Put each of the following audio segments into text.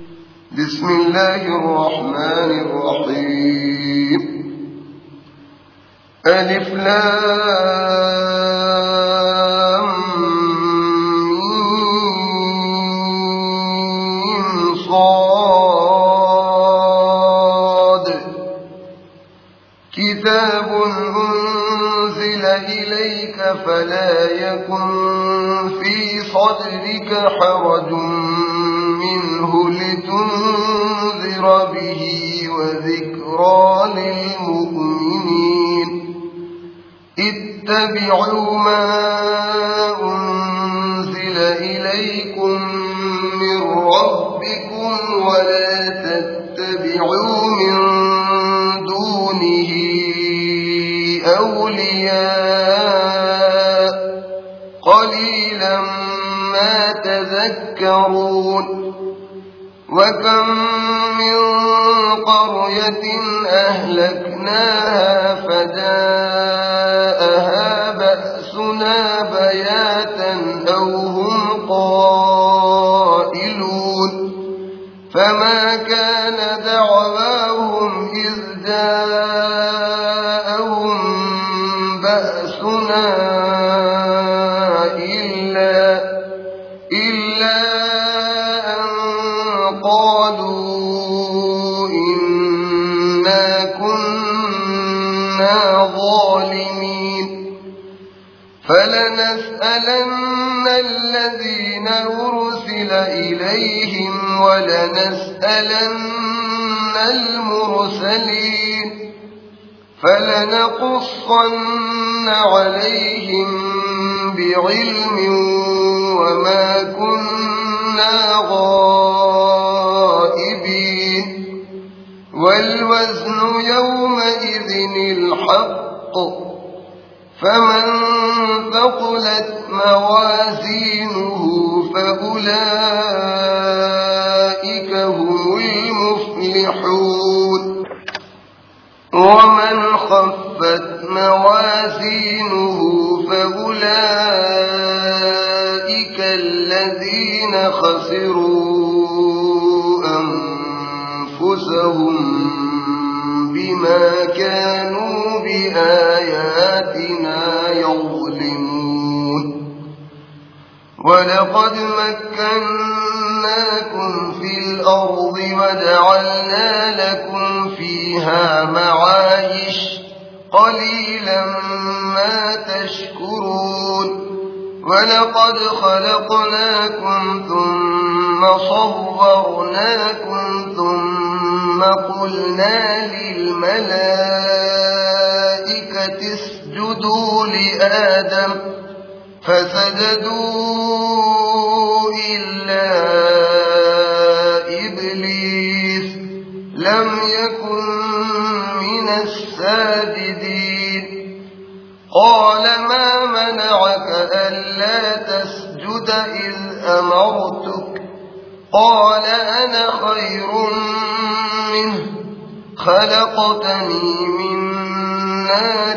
بسم الله الرحمن الرحيم. ألف لام ميم صاد. كتاب أنزل إليك فلا يكن في صدرك حرج منه لتنذر به وذكرى للمؤمنين. اتبعوا ما أنزل إليكم من ربكم ولا تتبعوا من دونه أولياء قليلا ما تذكرون. وكم من قرية أهلكناها فجاءها بأسنا بياتا أو هم قائلون. فما كان دعواهم إذ جاءهم بأسنا إلا أن قالوا إنا كنا ظالمين. فلنسألن الذين أرسل إليهم ولنسألن المرسلين. فلنقصن عليهم بعلم وما كنا غائبين. والوزن يومئذ الحق. فمن ثقلت موازينه فأولئك هم المفلحون. ومن خفت موازينه فأولئك الذين خسروا أنفسهم بما كانوا بآياتنا يظلمون. ولقد مكناكم في الأرض وجعلنا لكم فيها معايش قليلا ما تشكرون. ولقد خلقناكم ثم صورناكم ثم قلنا للملائكة اسجدوا لآدم فسجدوا إلا إبليس لم يكن من الساجدين. قال ما منعك ألا تسجد إذ أمرتك؟ قال أنا خير منه خلقتني من نار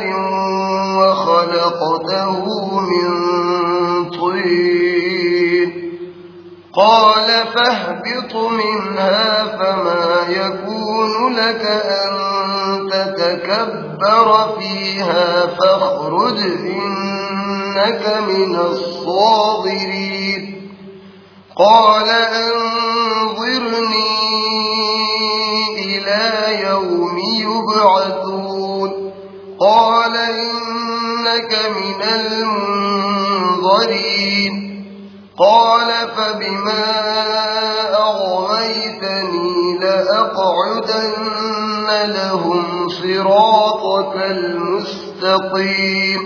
وخلقته من طين. قال فاهبط منها فما يكون لك أن تتكبر فيها فاخرج إنك من الصاغرين. قال أنظرني إلى يوم يبعثون. قال إنك من المنظرين. قال فبما أغويتني لأقعدن لهم صراطك المستقيم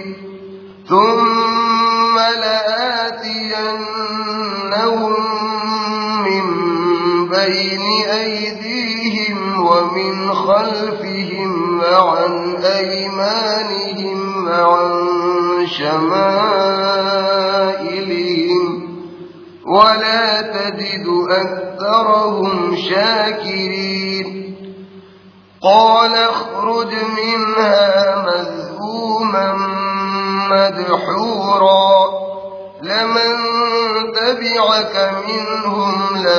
ثم لآتينهم من بين أيديهم ومن خلفهم وعن أيمانهم وعن شمائلهم ولا تجد أكثرهم شاكرين. قال اخرج منها مذءوما مدحورا لمن تبعك منهم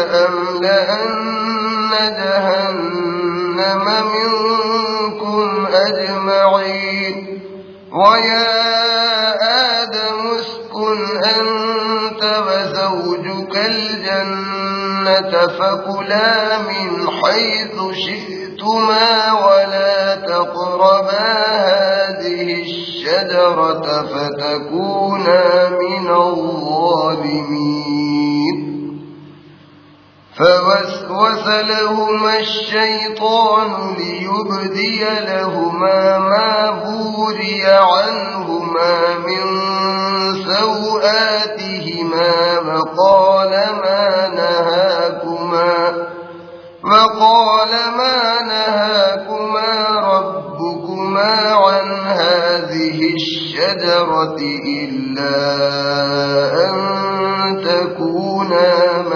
لأملأن جهنم منكم أجمعين ويا آدم اسكن أنت وزوجك الجنة فكلا من حيث شئتما ولا تقربا هذه الشجرة فتكونا من الظالمين فوسوس لهما الشيطان ليبدي لهما ما بوري عنهما من سوآتهما وقال ما نهاكما ربكما عن هذه الشجرة إلا أن تكونا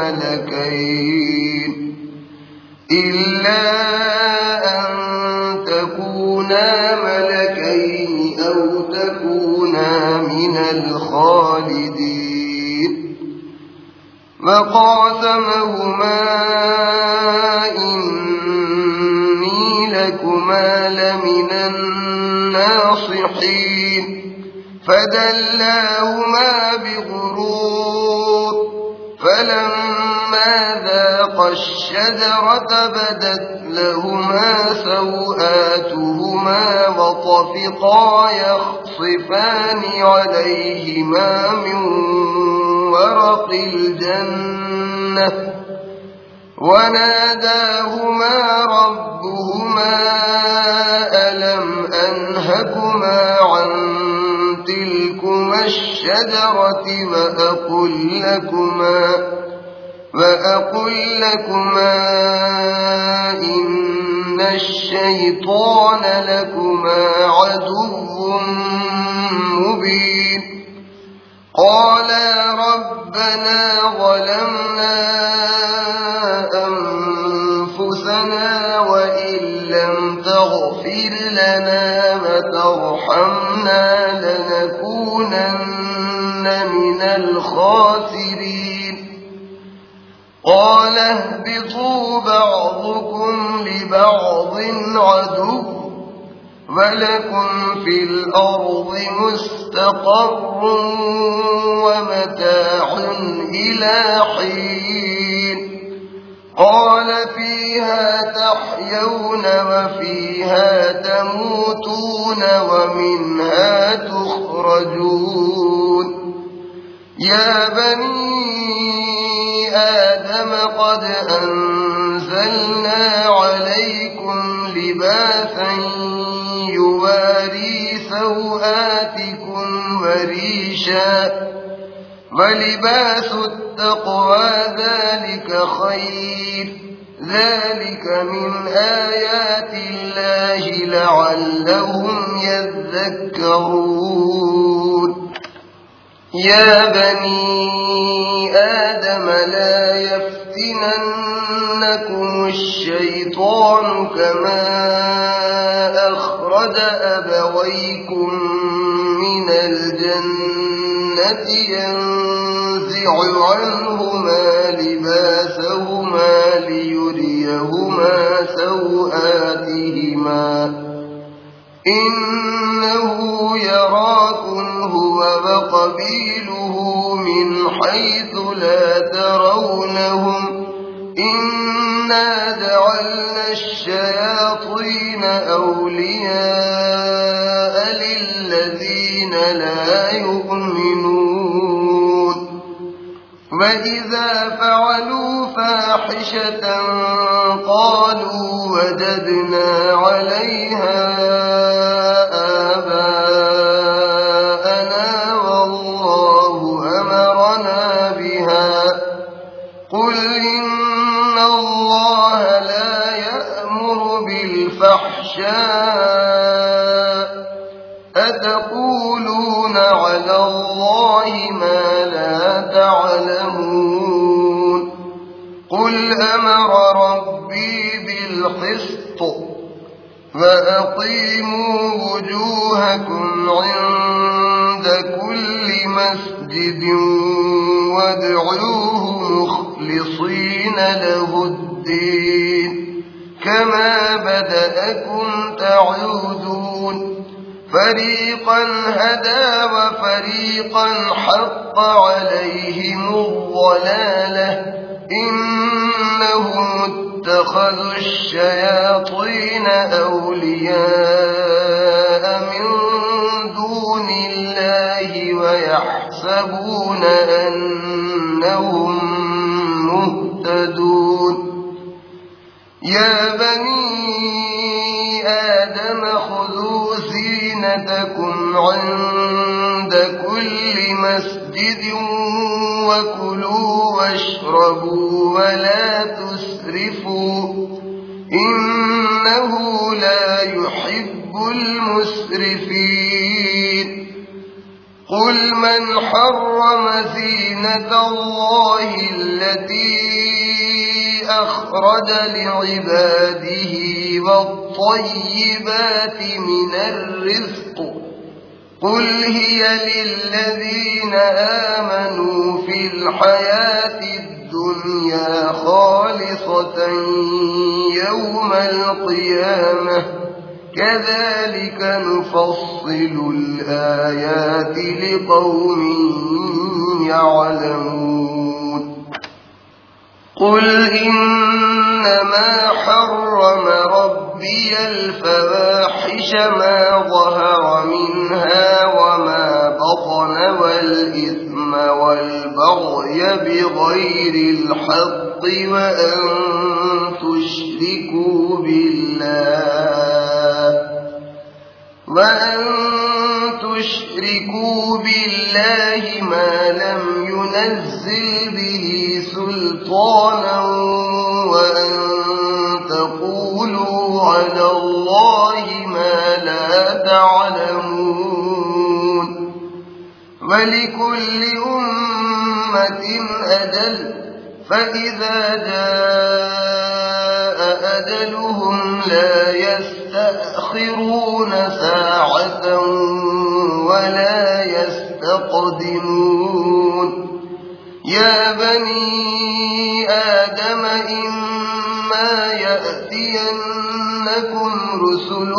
ملكين أو تكونا من الخالدين وقاسمهما إني لكما لمن الناصحين فدلاهما بغرور فلما ذاقا الشجرة بدت لهما سوآتهما وطفقا يخصفان عليهما من ورق الجنة وناداهما ربهما ألم أنهكما عن تلكما الشجرة وأقل لكما إن الشيطان لكما عدو مبين قالا ربنا ظلمنا أنفسنا وإن لم تغفر لنا وترحمنا لنكونن من الخاسرين قال اهبطوا بعضكم لبعض عدو ولكم في الأرض مستقر ومتاع إلى حين قال فيها تحيون وفيها تموتون ومنها تخرجون يا بني آدم قد أنزلنا عليكم لباسا يواري سوآتكم وريشا ولباس التقوى ذلك خير ذلك من آيات الله لعلهم يذكرون يا بني آدم لا يفتننكم الشيطان كما أخرج أبويكم من الجنة ينزع عنهما لباسهما ليريهما سوآتهما إنه يراكم هو وقبيله من حيث لا ترونهم إنا جعلنا الشياطين أولياء للذين لا يؤمنون وإذا فعلوا فاحشة قالوا وجدنا عليها آباءنا والله أمرنا بها قل إن الله لا يأمر بالفحشاء أتقولون على الله ما لا تعلمون قل أمر ربي بالقسط وأقيموا وجوهكم عند كل مسجد وادعوه مخلصين له الدين كما بدأكم تعودون فريقا هدى وفريقا حق عليهم الضلالة إنهم اتخذوا الشياطين أولياء من دون الله ويحسبون أنهم مهتدون يا بني آدم خذوا زينتكم عند كل مسجد وكلوا واشربوا ولا تسرفوا إنه لا يحب المسرفين قل من حرم زينة الله التي أخرج لعباده والطيبات من الرزق قل هي للذين آمنوا في الحياة الدنيا خالصة يوم القيامة كذلك نفصل الآيات لقوم يعلمون قل إنما حرم ربي الفواحش ما ظهر منها وما بطن والإثم والبغي بغير الحق وأن تشركوا بالله ما لم ينزل به سلطانا وأن تقولوا على الله ما لا تعلمون ولكل أمة أجل فإذا جاء أجلهم لا يستأخرون ساعة ولا يستقدمون يا بني آدم إما يأتينكم رسل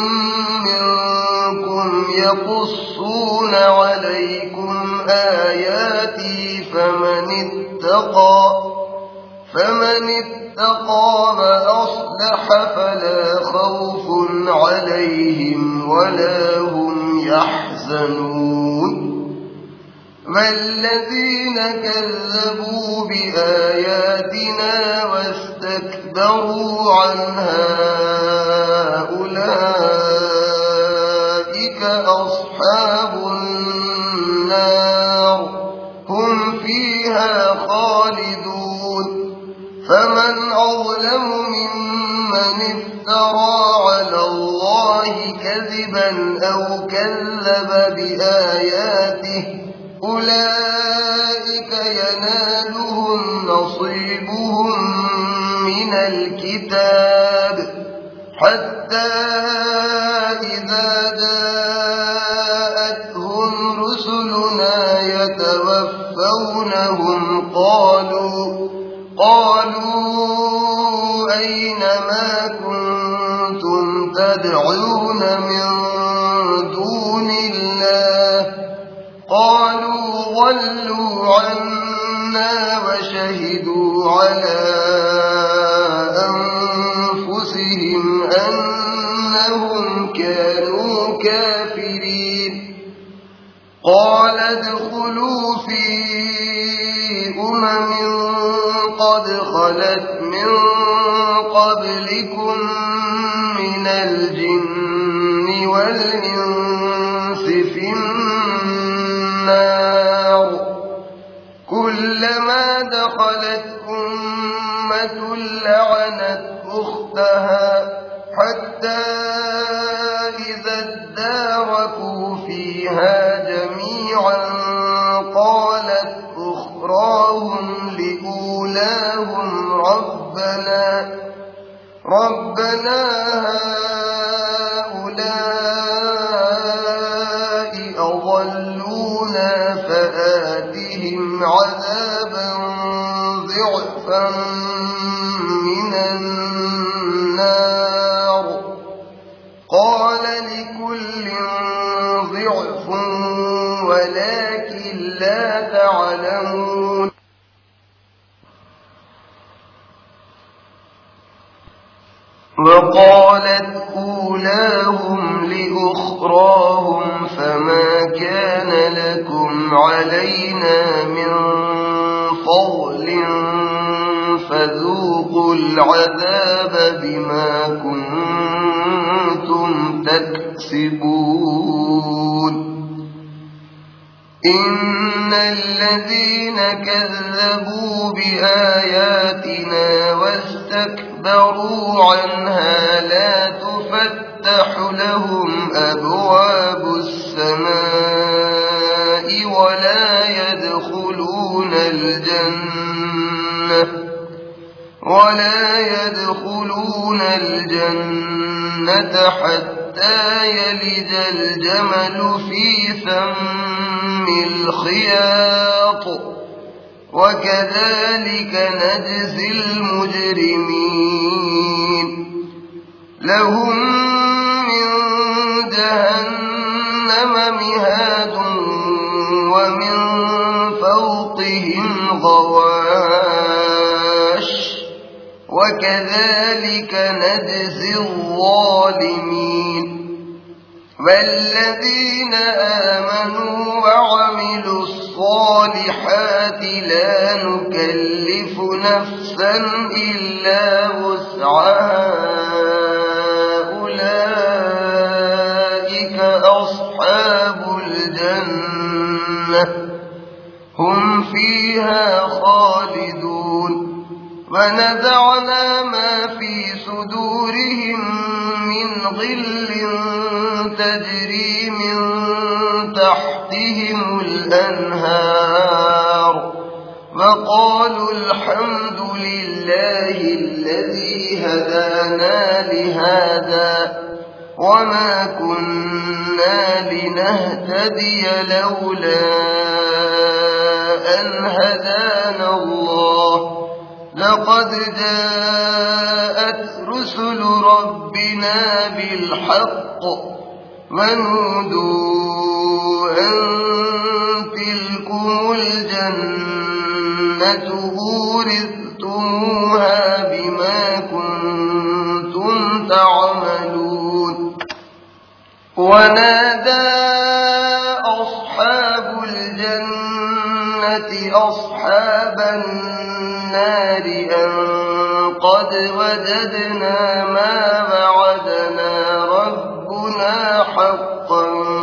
منكم يقصون عليكم آياتي فمن اتقى وأصلح فلا خوف عليهم ولا هم يحزنون والذين كذبوا بآياتنا واستكبروا عنها أولئك أصحاب النار هم فيها خالدون فمن أظلم ممن افترى على الله كذبا أو كذب بآياته أولئك ينالهم نصيبهم من الكتاب حتى إذا جاءتهم رسلنا يتوفونهم قالوا أين ما كنتم تدعون من دون الله قالوا ضلوا عنا وشهدوا على أنفسهم أنهم كانوا كافرين قال ادخلوا في أمم قد خلت من قبلكم من الجن والإنس في النار كلما دخلت أمة لعنت أختها حتى إذا اداركوا فيها جميعا قالت أخراهم لأولاهم ربنا هؤلاء أضلوا وقالت أولاهم لأخراهم فما كان لكم علينا من فضل فذوقوا العذاب بما كنتم تكسبون إن الذين كذبوا بآياتنا واستكبروا عنها لا تفتح لهم أبواب السماء ولا يدخلون الجنة حتى يلج الجمل في سم الخياط وكذلك نجزي المجرمين لهم من جهنم مهاد ومن فوقهم غواش وكذلك نجزي الظالمين والذين آمنوا وعملوا الصالحات لا نكلف نفسا إلا وسعها أولئك أصحاب الجنة هم فيها خالدون ونزعنا ما في صدورهم من غل تجري من تحتهم الأنهار وقالوا الحمد لله الذي هدانا لهذا وما كنا لنهتدي لولا أن هدانا الله لقد جاءت رسل ربنا بالحق ونودوا أن تلكم الجنة أورثتموها بما كنتم تعملون ونادى أصحاب الجنة أصحاب النار أن قد وجدنا ما وعدنا ربنا حقا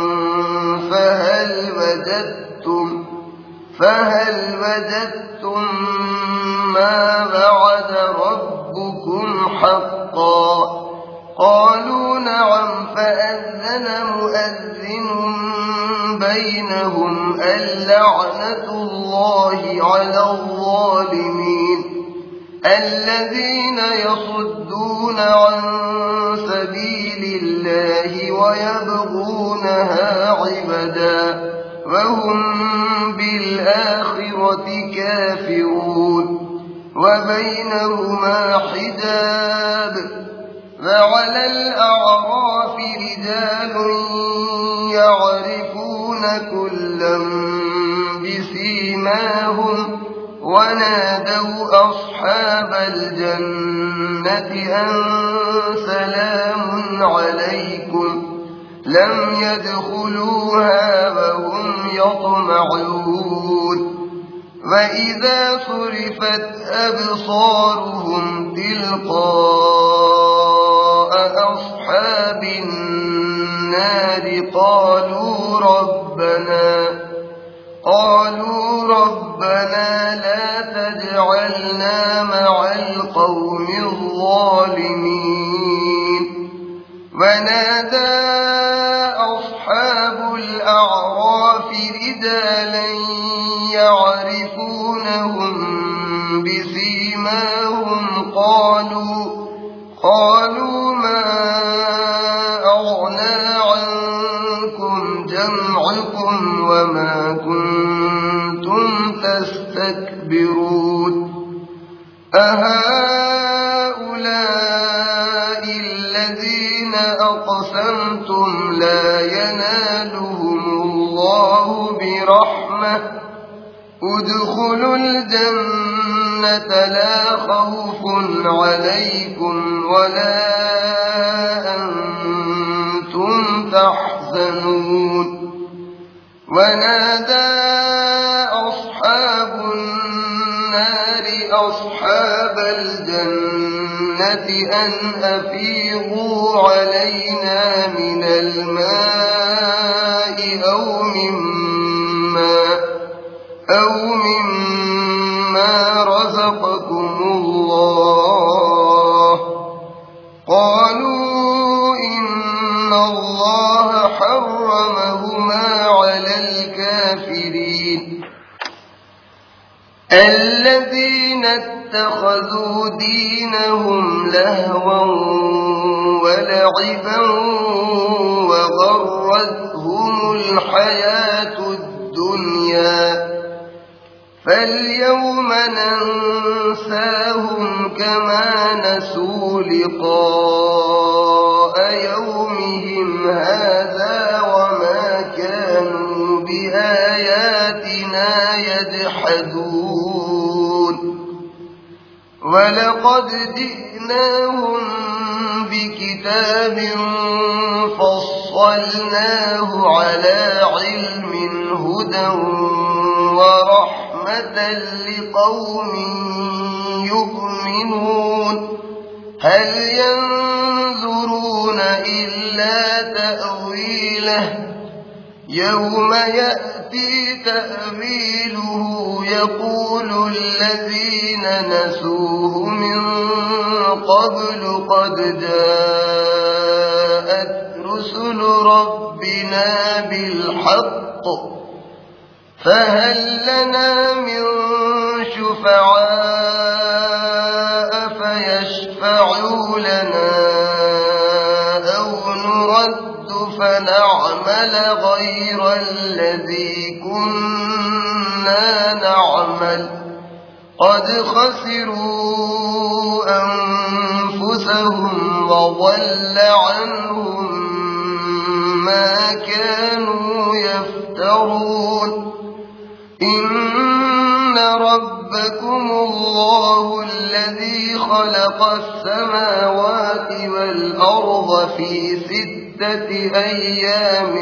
فهل وجدتم ما وعد ربكم حقا قالوا نعم فأذن مؤذن بينهم اللعنة الله على الظالمين الذين يصدون عن سبيل الله ويبغونها عوجا وهم بالآخرة كافرون وبينهما حجاب وعلى الأعراف رجال يعرفون كلا بسيماهم ونادوا أصحاب الجنة أن سلام عليكم لم يدخلوها وهم يطمعون وإذا صرفت أبصارهم تلقاء أصحاب النار قالوا ربنا لا تجعلنا مع القوم الظالمين ونادى أصحاب الأعراف رجالا يعرفونهم بسيماهم قالوا ما أغنى عنكم جمعكم وما كنتم تستكبرون أهؤلاء الذين أقسمتم لا ينالهم الله برحمة ادخلوا الجنة لا خوف عليكم ولا أنتم تحزنون ونادى أصحاب النار أصحاب الجنة أن أفيضوا علينا من الماء أو مما رزقكم الله قالوا إن الله حرمهما على الكافرين الذين اتخذوا دينهم لهوا ولعبا وغرتهم الحياة الدنيا فاليوم ننساهم كما نسوا لقاء يومهم هذا وما كانوا بآياتنا يجحدون ولقد جئناهم بكتاب فصلناه على علم هدى ورحمة لقوم يؤمنون هل ينظرون إلا تأويله يوم يأتي تأويله يقول الذين نسوه من قبل قد جاءت رسل ربنا بالحق فهل لنا من شفعاء فيشفعوا لنا أو نرد فنعمل غير الذي كنا نعمل قد خسروا أنفسهم وضل عنهم ما كانوا يفترون إن ربكم الله الذي خلق السماوات والأرض في 6 أيام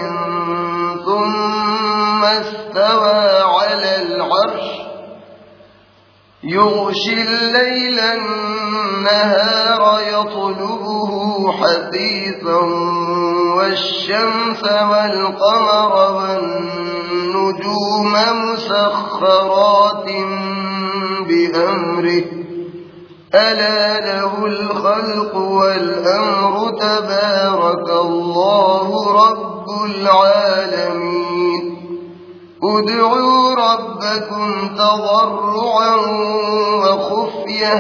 ثم استوى على العرش يغشي الليل النهار يطلبه حثيثا والشمس والقمر والنجوم مسخرات بأمره ألا له الخلق والأمر تبارك الله رب العالمين ادعوا ربكم تضرعا وخفية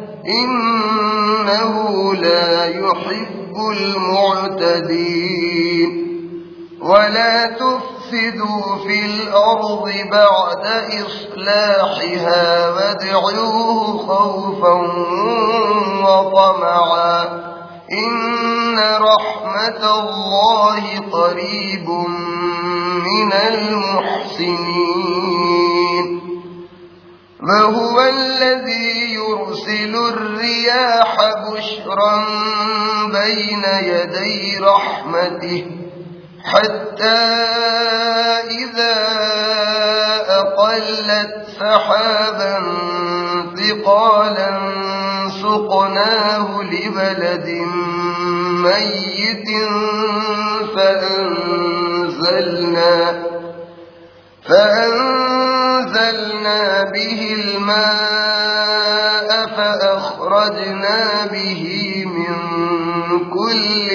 إنه لا يحب المعتدين ولا تفسدوا في الأرض بعد إصلاحها وادعوه خوفا وطمعا إن رحمة الله قريب من المحسنين وهو الذي يرسل الرياح بشرا بين يدي رحمته حتى إذا أقلت سحابا ثقالا سقناه لبلد ميت فأنزلنا به الماء فأخرجنا به من كل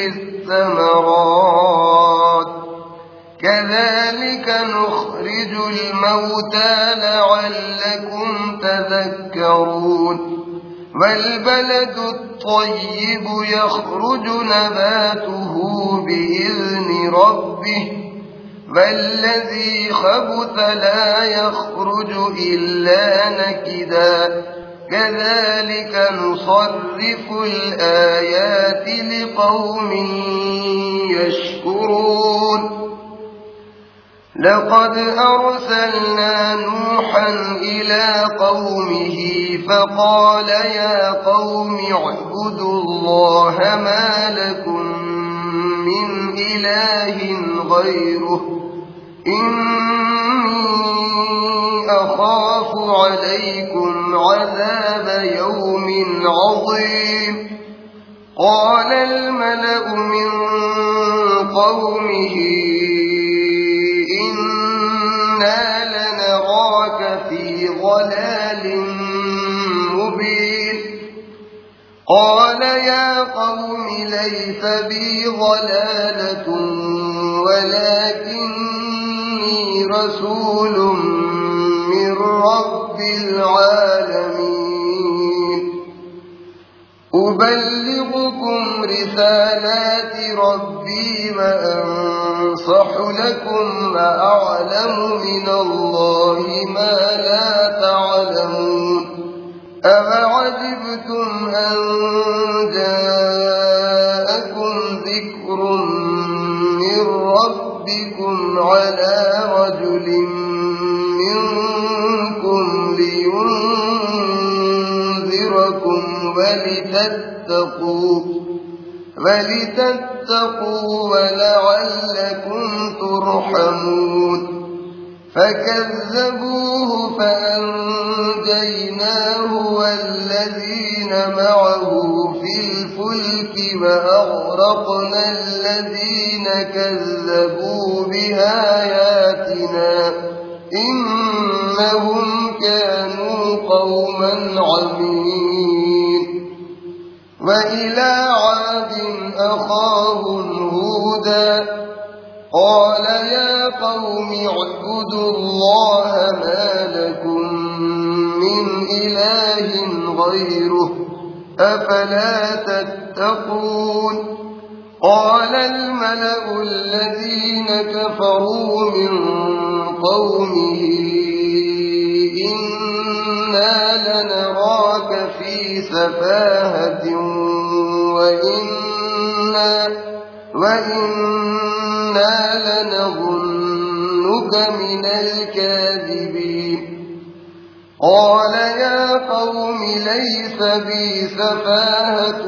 الثمرات كذلك نخرج الموتى لعلكم تذكرون والبلد الطيب يخرج نباته بإذن ربه والذي خبث لا يخرج إلا نكدا كذلك نصرف الآيات لقوم يشكرون لقد أرسلنا نوحا إلى قومه فقال يا قوم اعبدوا الله ما لكم من إله غيره إني أخاف عليكم عذاب يوم عظيم قال الملأ من قومه إنا لنراك في ضلال مبين قال يا قوم ليس بي ضلالة ولكني رسول من رب العالمين أبلغكم رسالات ربي وأنصح لكم وأعلم من الله ما لا تعلمون أفعجبتم أن جاءكم ذكر من ربكم على رجل منكم لينذركم ولتتقوا ولعلكم ترحمون فكذبوه فأنجيناه والذين معه في الفلك وأغرقنا الذين كذبوا بآياتنا إنهم كانوا قوما عمين وإلى عاد أخاهم هودا قال يا قوم اعبدوا الله ما لكم من إله غيره أفلا تتقون قال الملأ الذين كفروا من قومه إنا لنراك في سفاهة وإنا لنظنك من الكاذبين قال يا قوم ليس بي سفاهة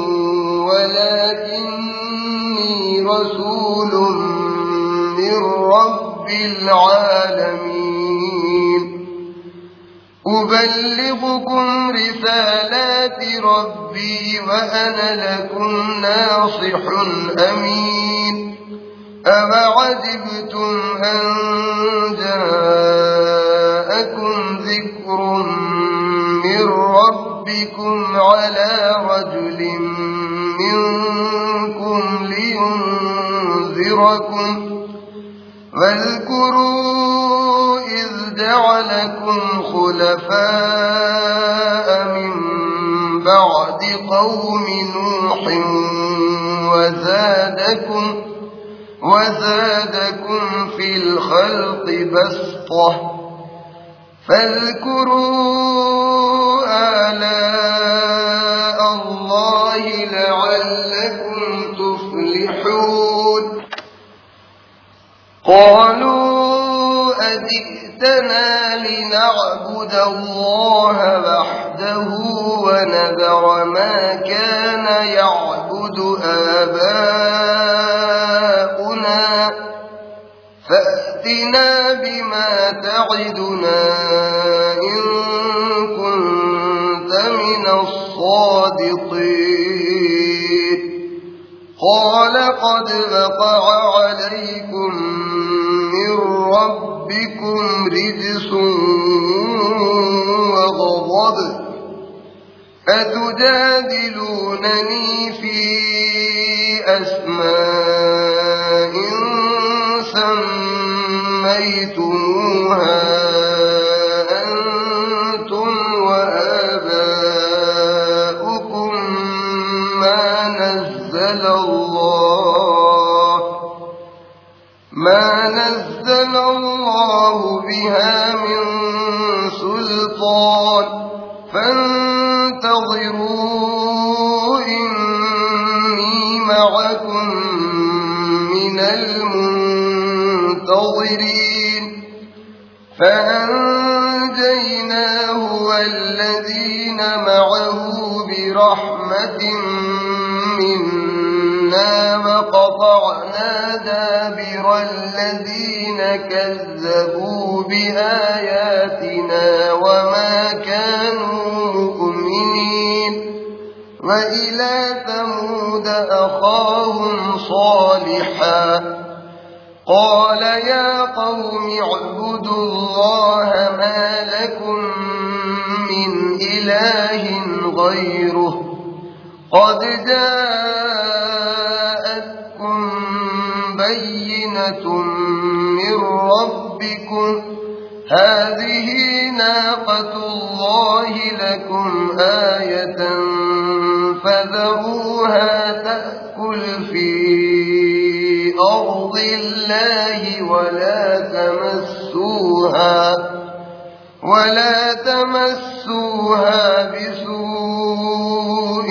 ولكني رسول من رب العالمين أبلغكم رسالات ربي وأنا لكم ناصح أمين أفعجبتم أن جاءكم ذكر من ربكم على رجل منكم لينذركم واذكروا إذ جعلكم خلفاء من بعد قوم نوح وزادكم في الخلق بسطة فاذكروا آلاء الله لعلكم تفلحون قالوا أجئتنا لنعبد الله وحده ونذر ما كان يعبد آباؤنا فأتنا بما تعدنا إن كنت من الصادقين قال قد وقع عليكم من ربكم رجس وغضب أتجادلونني في أسماء سميتموها أنتم وآباؤكم ما نزل الله بها من سلطان فانتظروا إني معكم من المنتظرين رحمة منا وقطعنا دابر الذين كذبوا بآياتنا وما كانوا مؤمنين وإلى ثمود أخاهم صالحا قال يا قوم اعبدوا الله ما لكم من إله غيره قد جاءتكم بينة من ربكم هذه ناقة الله لكم آية فذروها تأكل في أرض الله ولا تمسوها بسوء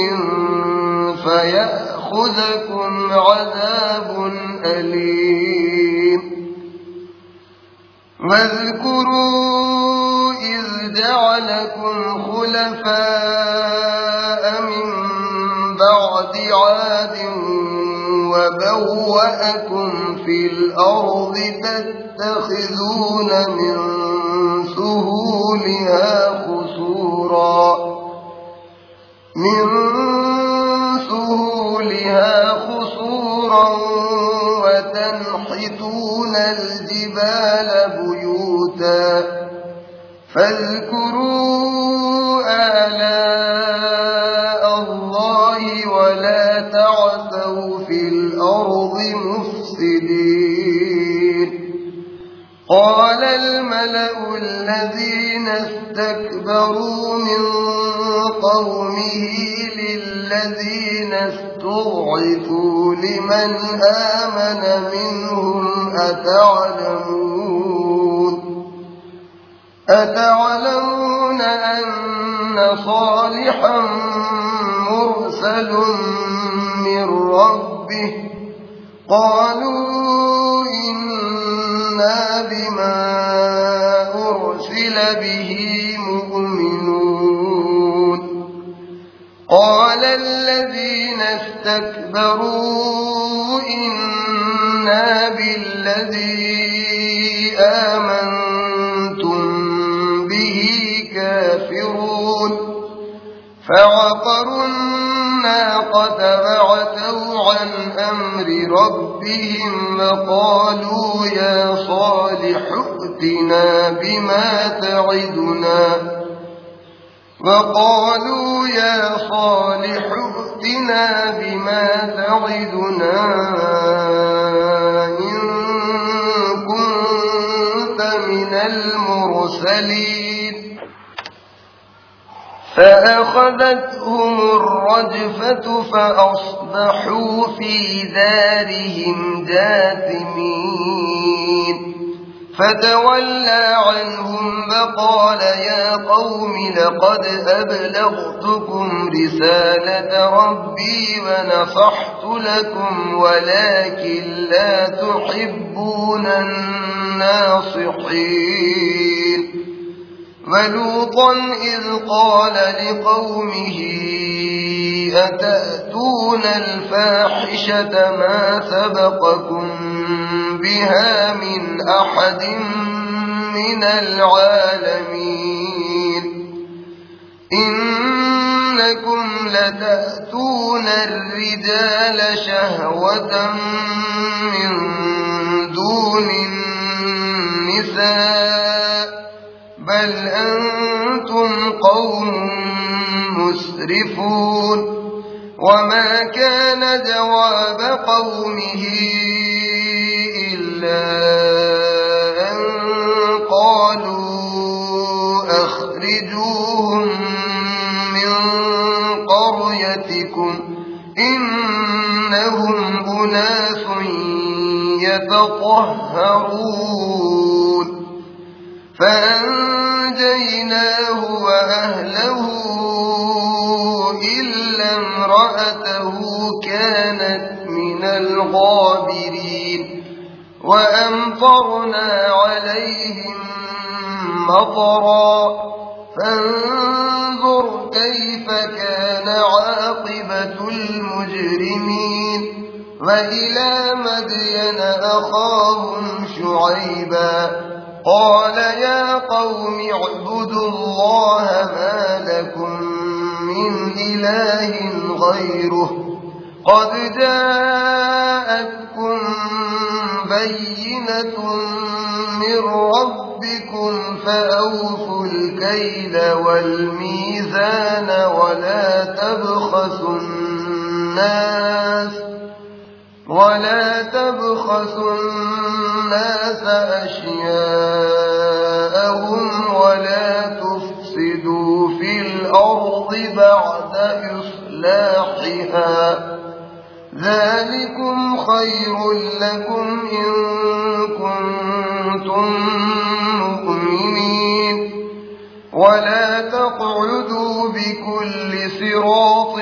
فيأخذكم عذاب أليم واذكروا إذ جعلكم خلفاء من بعد عاد وبوأكم في الأرض تتخذون من سهولها قصورا وتنحتون الجبال بيوتا فاذكروا آلاء الله ولا تعثوا في الأرض مفسدين قال الملأ الذين استكبروا من قومه للذين استضعفوا لمن آمن منهم أتعلمون أن صالحا مرسل من ربه قالوا إنا بما أرسل به مؤمنون قال الذين استكبروا إنا بالذي آمنتم به كافرون فعقروا الناقة فعتوا عن أمر ربهم وقالوا يا صالح ائتنا بما تعدنا إن كنت من المرسلين فأخذتهم الرجفة فأصبحوا في دارهم جاثمين فتولى عنهم وقال يا قوم لقد أبلغتكم رسالة ربي ونصحت لكم ولكن لا تحبون الناصحين ولوطا إذ قال لقومه أتأتون الفاحشة ما سبقكم بها من أحد من العالمين إنكم لتأتون الرجال شهوة من دون النساء بل أنتم قوم مسرفون وما كان جواب قومه إلا أن قالوا أخرجوهم من قريتكم إنهم أناس يتطهرون فأنجيناه وأهله إلا امرأته كانت من الغابرين وأمطرنا عليهم مطرا فانظر كيف كان عاقبة المجرمين وإلى مدين أخاهم شعيبا قال يا قوم اعبدوا الله ما لكم من إله غيره قد جاءتكم بينة من ربكم فأوفوا الكيل والميزان ولا تبخسوا الناس أشياءهم ولا تفسدوا في الأرض بعد إصلاحها ذلكم خير لكم إن كنتم مؤمنين ولا تقعدوا بكل صراط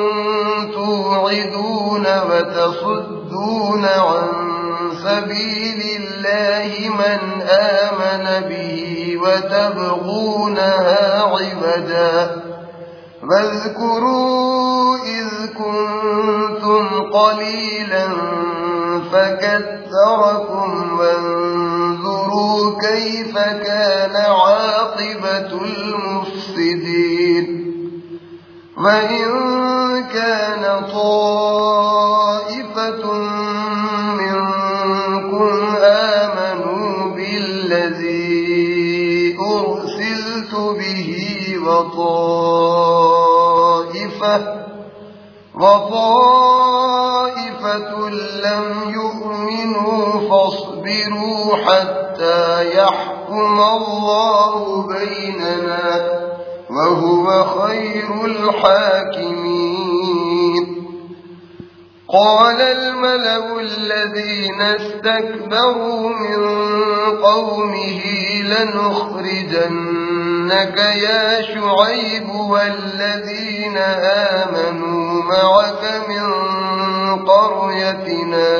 توعدون وتصدون عن سبيل الله من آمن به وتبغونها عوجا واذكروا إذ كنتم قليلا فكثركم وانظروا كيف كان عاقبة المفسدين وإن كان طائفة منكم آمنوا بالذي أرسلت به وطائفة لم يؤمنوا فاصبروا حتى يحكم الله بيننا وهو خير الحاكمين قال الملأ الذين استكبروا من قومه لنخرجنك يا شعيب والذين آمنوا معك من قريتنا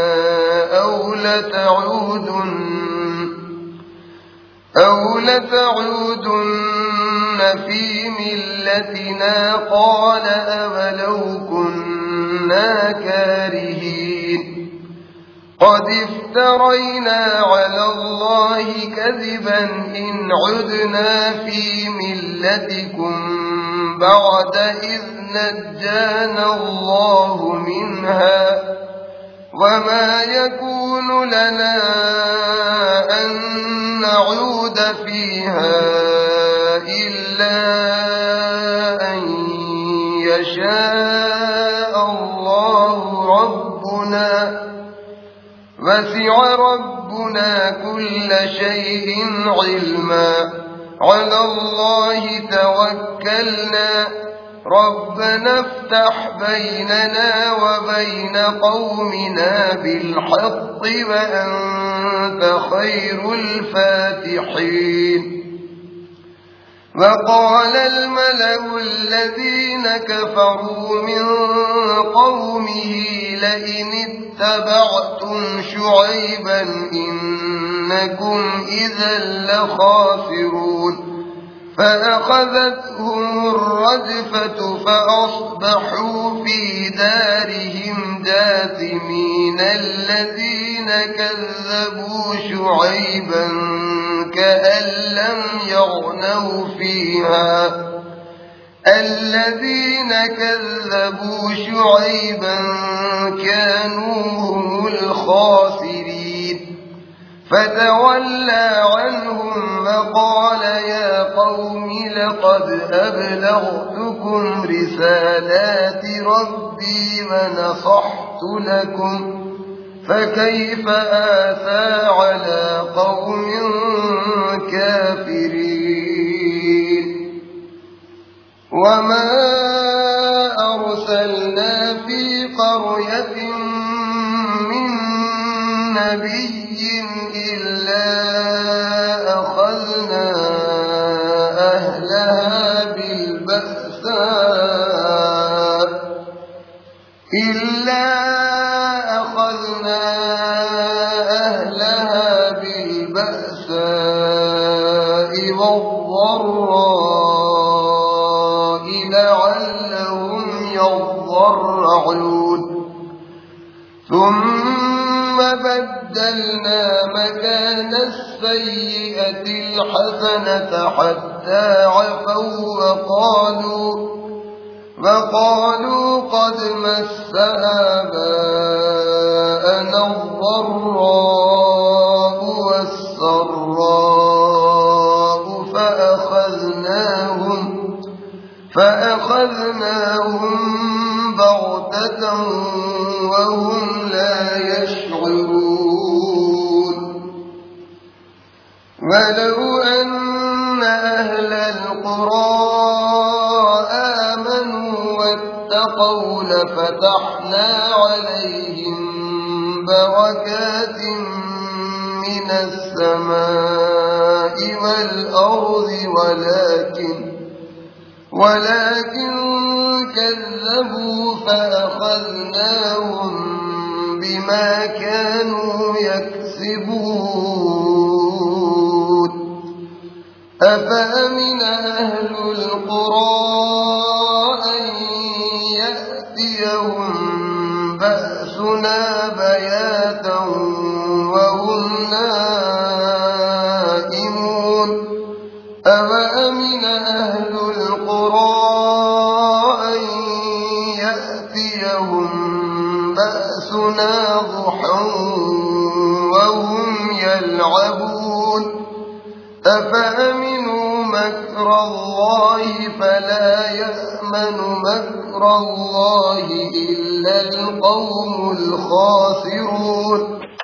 أو لتعودن في ملتنا قال أولو كنا كارهين قد افترينا على الله كذبا إن عدنا في ملتكم بعد إذ نجانا الله منها وما يكون لنا أن نعود فيها إلا أن يشاء الله ربنا وسع ربنا كل شيء علما على الله توكلنا ربنا افتح بيننا وبين قومنا بالحق وأنت خير الفاتحين وقال الملأ الذين كفروا من قومه لئن اتبعتم شعيبا إنكم إذا لخاسرون فأخذتهم الرجفة فأصبحوا في دارهم جاثمين الذين كذبوا شعيبا كأن لم يغنوا فيها الذين كذبوا شعيبا كانوا هم الخاسرين فتولى عنهم وقال يا قوم لقد أبلغتكم رسالات ربي ونصحت لكم فكيف آسى على قوم كافرين وما أرسلنا في قرية من نبي إلا أخذنا أهلها بالبأساء والضراء يضرعون ثم بدلنا مكان السيئة الحسنة حتى عفوا وقالوا قد مس آباءنا الضراء والسراء فأخذناهم بغتة وهم لا يشعرون ولو أن أهل القرى آمنوا واتقوا لفتحنا عليهم بركات من السماء والأرض ولكن كذبوا فأخذناهم بما كانوا يكسبون أفأمن أهل القرى أن يأتيهم بأسنا بياتا وهم نائمون أفأمن أهل القرى أن يأتيهم بأسنا ضحى وهم يلعبون أفأمنوا مكر الله فلا يأمن مكر الله إلا القوم الخاسرون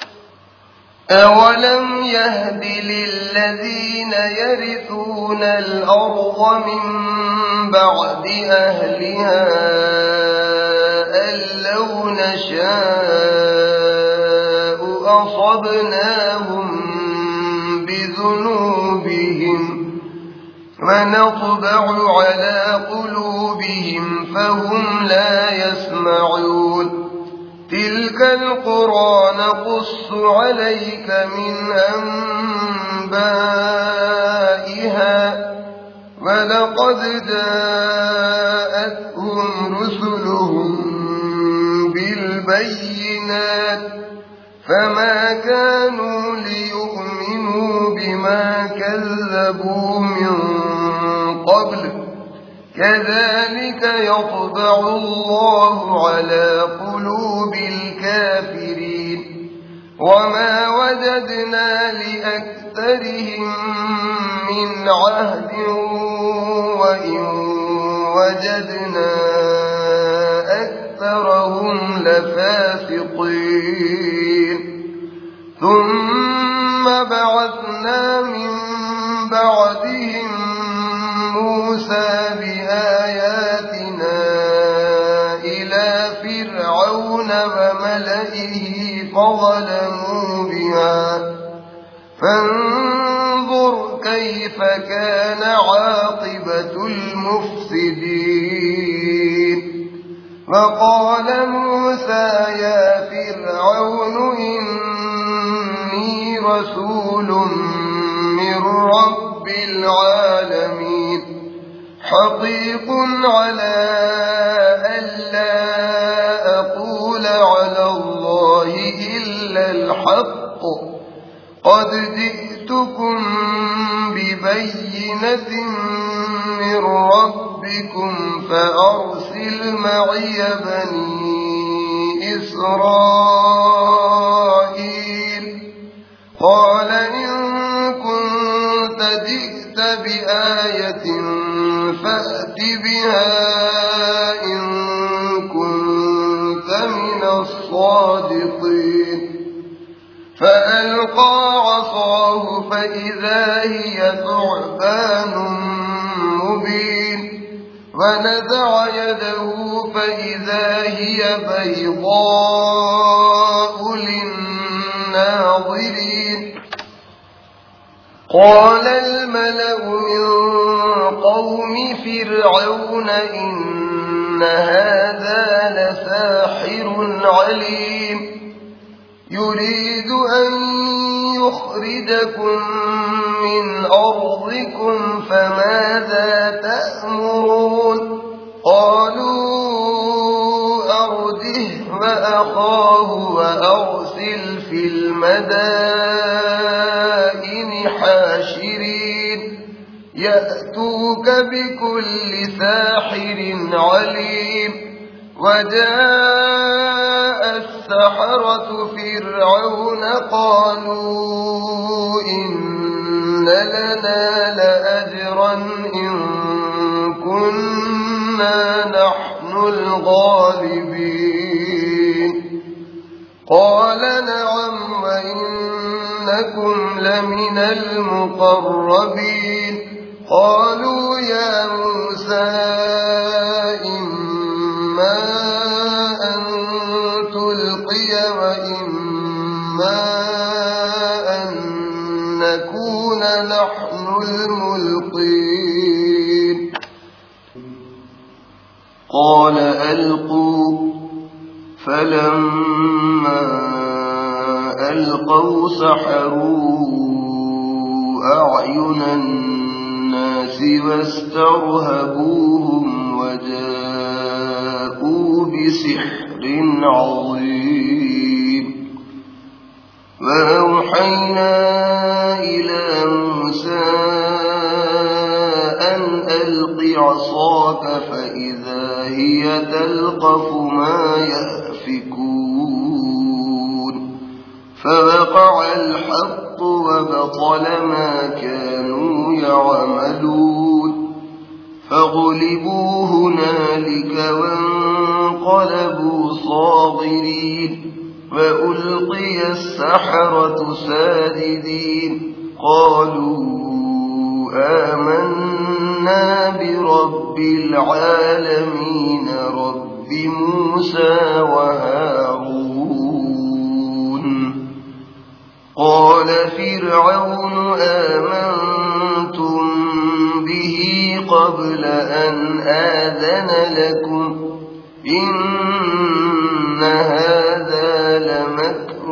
أولم يهد للذين يرثون الأرض من بعد أهلها أن لو نشاء أصبناهم بذنوبهم ونطبع على قلوبهم فهم لا يسمعون تلك القرى نقص عليك من أنبائها ولقد جاءتهم رسلهم بالبينات فما كانوا ليؤمنوا بما كذبوا من قبل كذلك يطبع الله على قلوب الكافرين وما وجدنا لأكثرهم من عهد وإن وجدنا أكثرهم لفاسقين ثم بعثنا من بعدهم موسى بآياتنا إلى فرعون وملئه فظلموا بها فانظر كيف كان عاقبة المفسدين وقال موسى يا فرعون إني رسول من رب العالمين حقيق على ألا أقول على الله إلا الحق قد جئتكم ببينة من ربكم فأرسل معي بني إسرائيل قال إن كنت جئت بآية فأت بها إن كنت من الصادقين فألقى عصاه فإذا هي ثعبان مبين ونزع يده فإذا هي بيضاء للناظرين قال الملأ من قوم فرعون إن هذا لساحر عليم يريد أن يخرجكم من أرضكم فماذا تأمرون قالوا فأخاه وأرسل في المدائن حاشرين يأتوك بكل ساحر عليم. وجاء السحرة فرعون قالوا إن لنا لأجرا إن كنا نحن الغالبين. قال نعم وإنكم لمن المقربين. قالوا يا موسى إما أن تلقي وإما أن نكون نحن الملقين. قال ألقوا. فلما ألقوا سحروا أعين الناس واسترهبوهم وجاءوا بسحر عظيم. وأوحينا إلى موسى أن ألق عصاك فإذا هي تلقف ما يأفكون. فوقع الحق وبطل ما كانوا يعملون. فغلبوا هنالك وانقلبوا صاغرين. وألقي السحرة ساجدين قالوا آمنا برب العالمين رب موسى وهارون. قال فرعون آمنتم به قبل أن آذن لكم إن هذا لمكر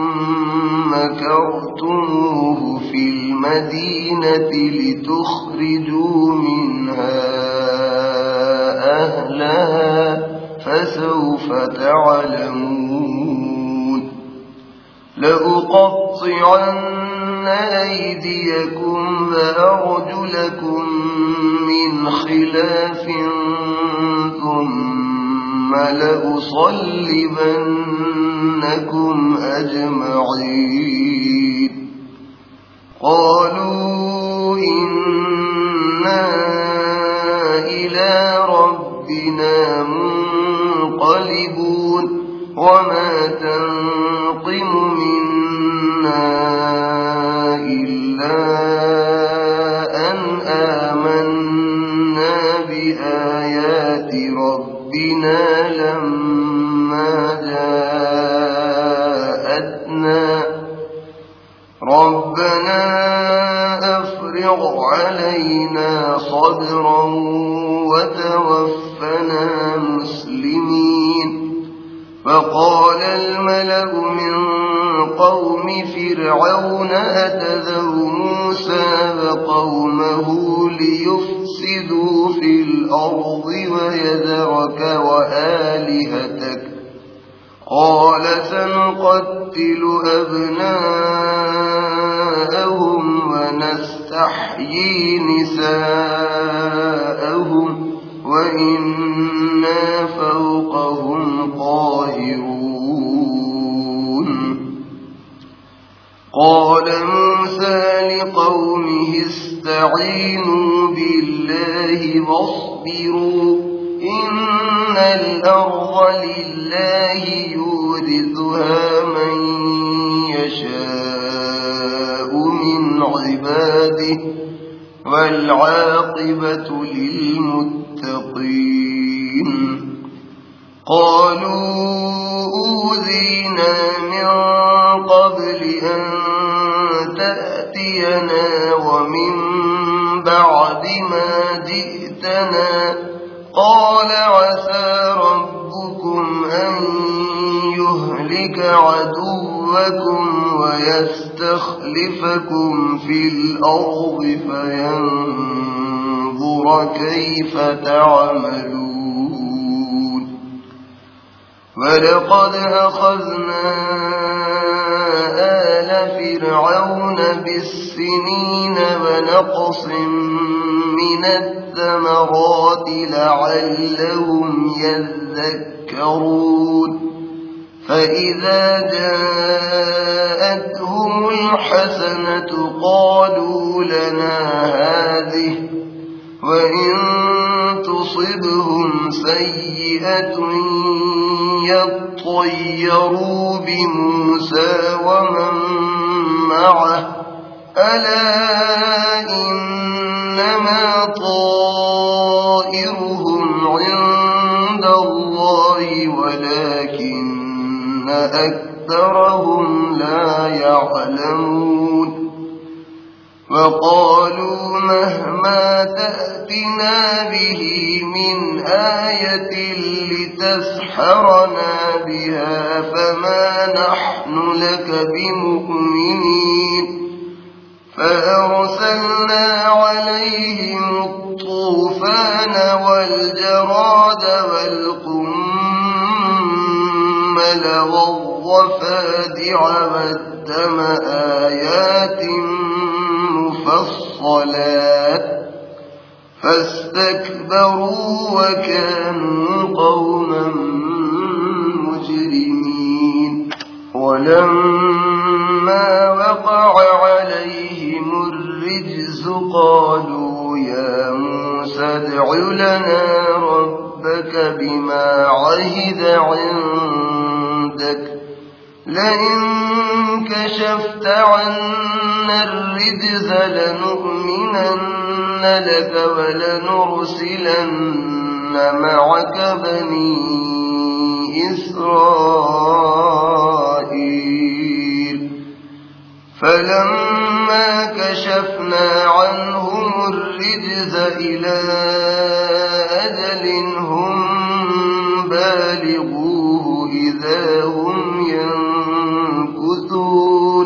مكرتموه في المدينة لتخرجوا منها أهلها فسوف تعلمون. لأقطعن أيديكم وأرجلكم من خلاف ثم لأصلبنكم أجمعين. قالوا إنا إلى ربنا منقلبون. وما تنقم منا إلا أن آمنا بآيات ربنا لما جاءتنا. ربنا أفرغ علينا صبرا وتوفنا مسلمين. فقال الملأ من قوم فرعون أتذر موسى وقومه ليفسدوا في الأرض ويذرك وآلهتك. قال سنقتل أبناءهم ونستحيي نساءهم وإنا فوقهم قاهرون. قال موسى لقومه استعينوا بالله واصبروا إن الأرض لله يورثها من يشاء من عباده والعاقبة للمتقين. قالوا أوذينا من قبل أن تأتينا ومن بعد ما جئتنا. قال عسى ربكم أن يهلك عدوكم ويستخلفكم في الأرض فينظر كيف تعملون. ولقد أخذنا آل فرعون بالسنين ونقص من الثمرات لعلهم يذكرون فإذا جاءتهم الحسنة قالوا لنا هذه وإن تصبهم سيئة يطيروا بموسى ومن معه ألا إنما طائرهم عند الله ولكن أكثرهم لا يعلمون وقالوا مهما تأتنا به من آية لتسحرنا بها فما نحن لك بمؤمنين فأرسلنا عليهم الطوفان والجراد والقمل والضفادع والدم آيات مفصلات فاستكبروا وكانوا قوما مجرمين ولما وقع عليهم الرجز قالوا يا موسى ادع لنا ربك بما عهد عندك لئن كشفت عنا الرجز لنؤمنن لك ولنرسلن معك بني إسرائيل فلما كشفنا عنهم الرجز إلى أجل هم بالغوه إذا هم ينكثون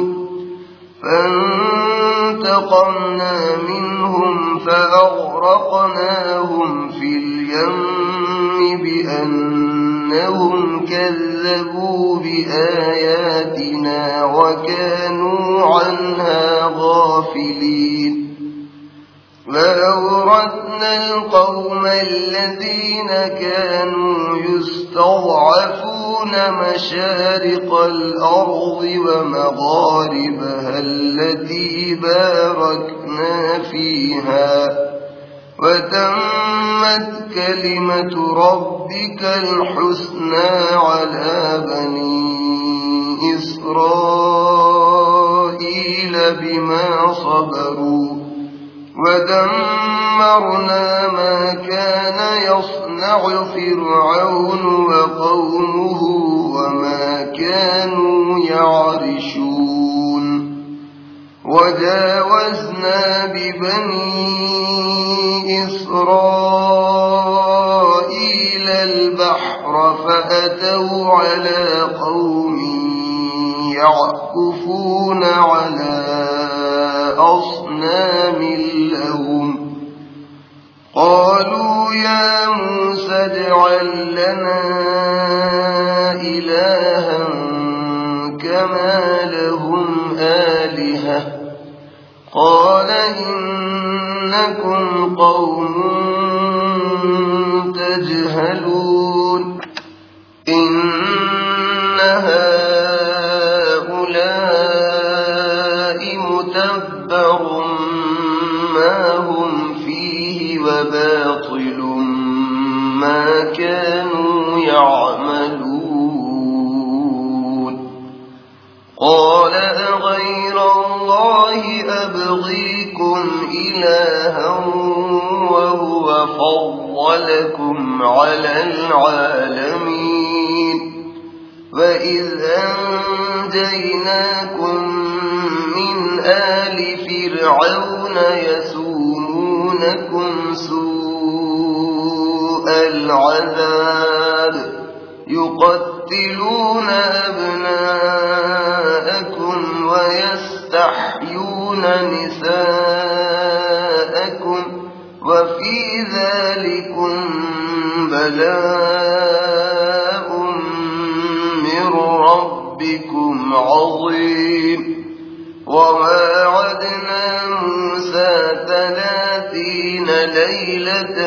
فانتقمنا منهم فأغرقناهم في اليم بأنهم كذبوا بآياتنا وكانوا عنها غافلين وأورثنا القوم الذين كانوا يستضعفون مشارق الأرض ومغاربها التي باركنا فيها وتمت كلمة ربك الحسنى على بني إسرائيل بما صبروا ودمرنا ما كان يصنع فرعون وقومه وما كانوا يعرشون وجاوزنا ببني إسرائيل البحر فأتوا على قوم يعكفون على أصنام لهم قالوا يا موسى اجعل لنا إلها كما لهم آلهة قال إنكم قوم تجهلون إن هؤلاء متبر ما هم فيه وباطل ما كانوا يعملون قال أغير الله أبغيكم إلها وهو فضلكم على العالمين وإذ أنجيناكم من آل فرعون يسومونكم سوء العذاب يقتلون أبناءكم ويستحيون نساءكم وفي ذلكم بلاء ليلة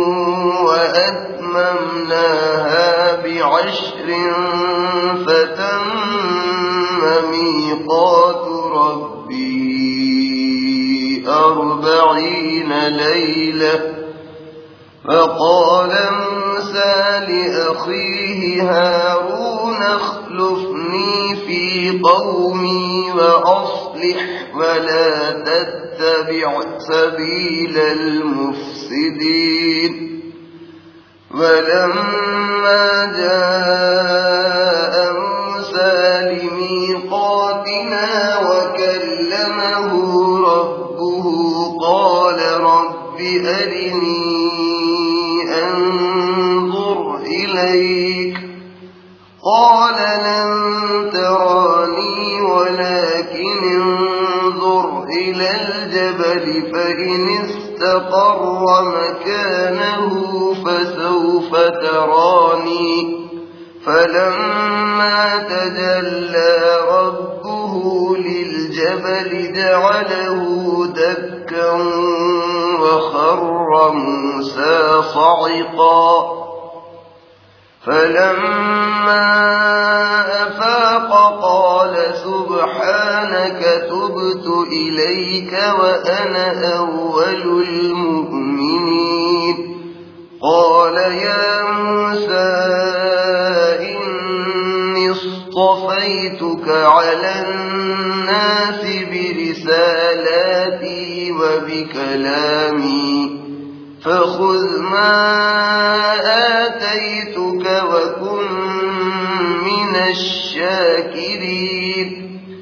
وأتممناها ب10 فتم ميقات ربي 40 ليلة. فقال موسى لأخيه هارون اخلفني في قومي وأصلح ولا تتبع سبيل المفسدين. ولما جاء موسى لميقاتنا وكلمه ربه قال رب أرني أنظر إليك. قال لن تراني ولكن انظر إلى الجبل فإن استقر مكانه فسوف تراني. فلما تجلى ربه للجبل جعله دكا وخر موسى صعقا. فلما أفاق قال سبحانك تبت إليك وأنا أول المؤمنين. قال يا موسى إني اصطفيتك على الناس برسالاتي وبكلامي فخذ ما آتيتك وكن من الشاكرين.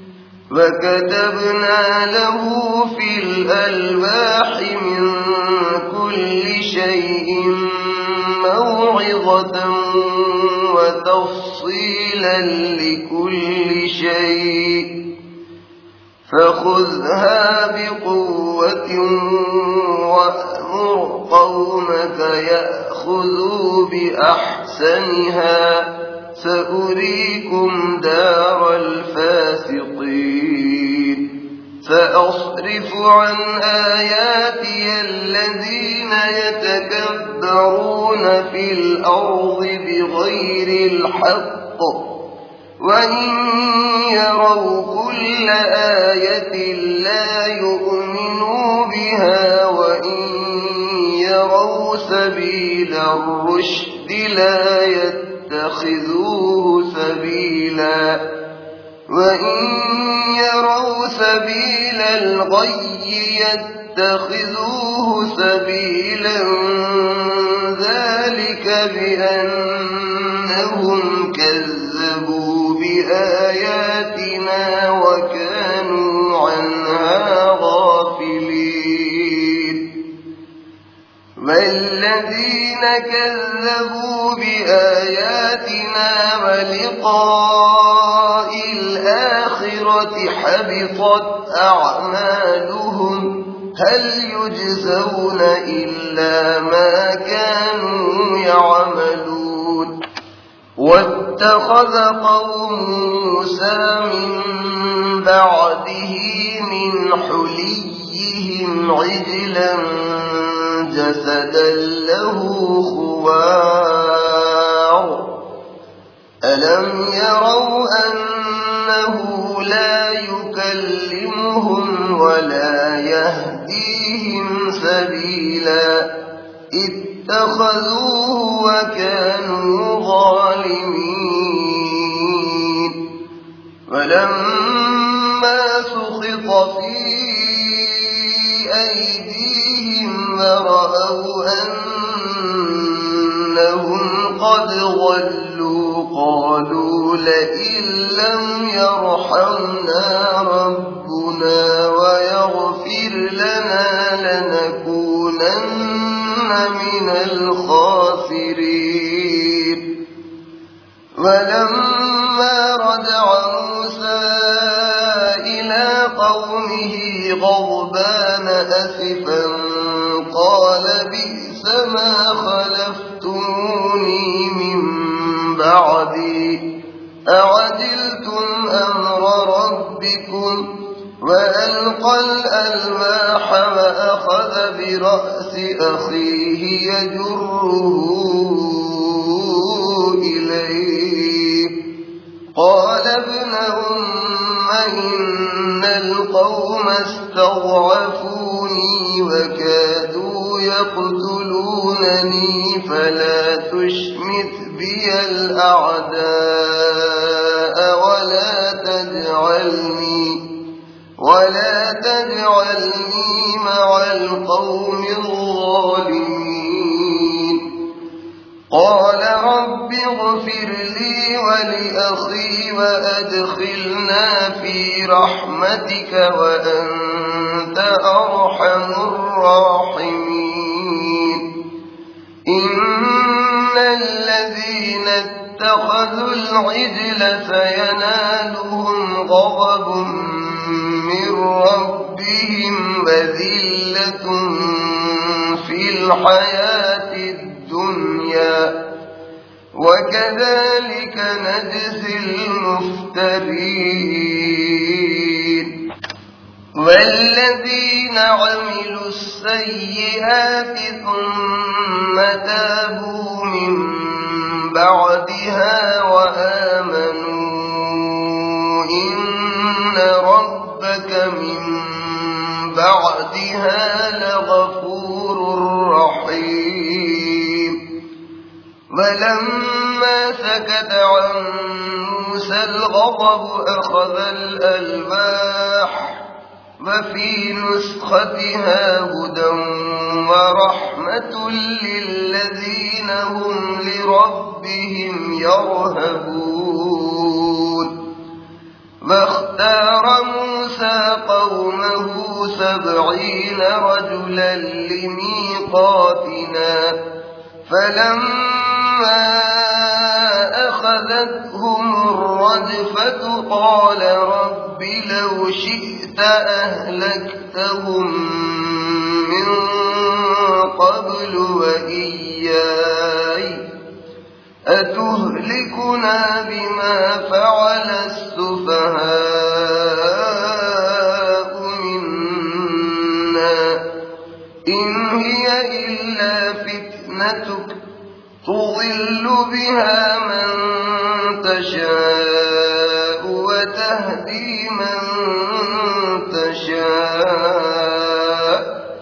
وكتبنا له في الألواح من كل شيء موعظة وتفصيلا لكل شيء فخذها بقوة وأمر قومك يأخذوا بأحسنها سأريكم دار الفاسقين. سأصرف عن آياتي الذين يتكبرون في الأرض بغير الحق وإن يروا كل آية لا يؤمنوا بها وإن يروا سبيل الرشد لا يتخذوه سبيلا وإن يروا سبيل الغي يتخذوه سبيلا ذلك بأنهم كذبوا بآياتنا وكانوا عنها غافلين. والذين كذبوا بآياتنا ولقاء الآخرة حبطت أعمالهم هل يجزون إلا ما كانوا يعملون. واتخذ قوم موسى من بعده من حليهم عجلا جسدا له خوار ألم يروا أنه لا يكلمهم ولا يهديهم سبيلا اتخذوه وكانوا ظالمين. ولما سخط في أيديهم ورأوا أنهم قد ضلوا قالوا لئن لم يرحمنا ربنا ويغفر لنا لنكونن من الخاسرين. ولما رجع موسى إلى قومه غضبان أسفا قال بئس ما خلفتموني من بعدي أعجلتم أمر ربكم وألقى الألواح وأخذ برأس أخيه يجره إليه قال ابن أم إن القوم استضعفوني وكادوا يقتلونني فلا تشمت بي الأعداء ولا تجعلني مع القوم الظالمين قال رب اغفر لي ولأخي وأدخلنا في رحمتك وأنت أرحم الراحمين إن الذين اتخذوا العجل سينالهم غضب من ربهم وذلة في الحياة الدنيا وكذلك نجزي المفترين والذين عملوا السيئات ثم تابوا من بعدها وآمنوا إن ربك من بعدها لغفور رحيم ولما سكت عن موسى الغضب أخذ الألواح وفي نسختها هدى ورحمة للذين هم لربهم يرهبون واختار موسى قومه 70 رجلا لميقاتنا فلما أخذتهم الرجفة قال رب لو شئت أهلكتهم من قبل وإياي أتهلكنا بما فعل السفهاء منا إن هي إلا فتنتك تضل بها من تشاء وتهدي من تشاء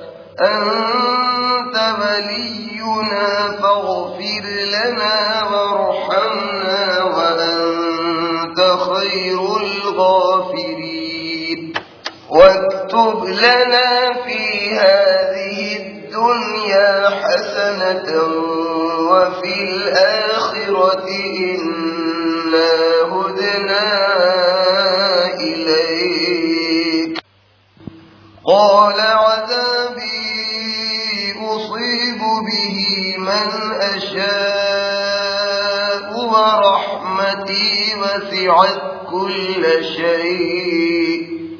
أنت ولينا فاغفر لنا وارحمنا وأنت خير الغافرين واكتب لنا في هذه الدنيا حسنة وفي الآخرة إنا هدنا إليك قال عذابي أصيب به من أشاء ورحمتي وسعت كل شيء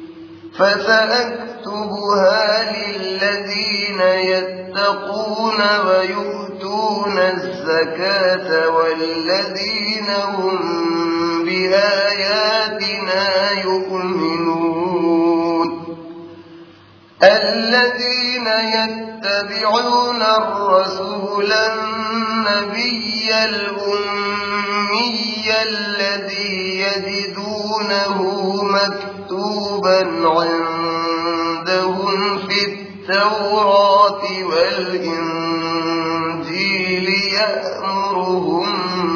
فسأكتبها للذين يتقون ويؤتون الزكاة والذين هم بآياتنا يؤمنون الذين يتبعون الرسول النبي الأمي الذي يجدونه مكتوبا عندهم في التوراة والإنجيل يأمرهم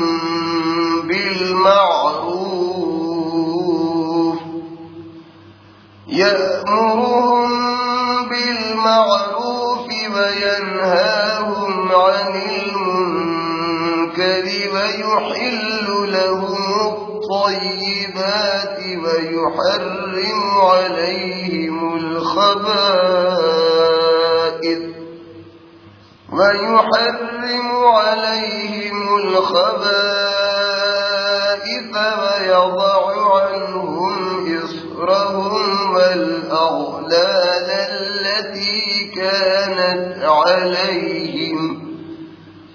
بالمعروف وينهاهم عن المنكر ويحل لهم الطيبات ويحرم عليهم الخبائث ويضع عنهم إصرهم والأغلال التي كانت عليهم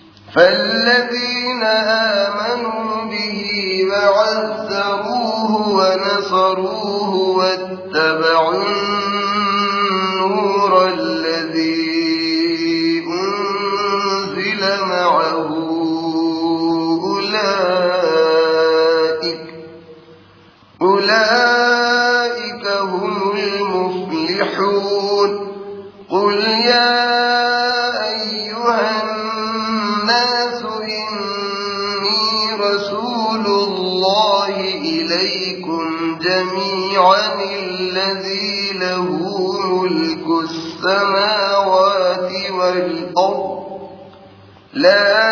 فالذين آمنوا به وعزروه ونصروه واتبعوا النور الذي أنزل معه أولئك هم المفلحون. قل يا أيها الناس إني رسول الله إليكم جميعا الذي له ملك السماوات والأرض لا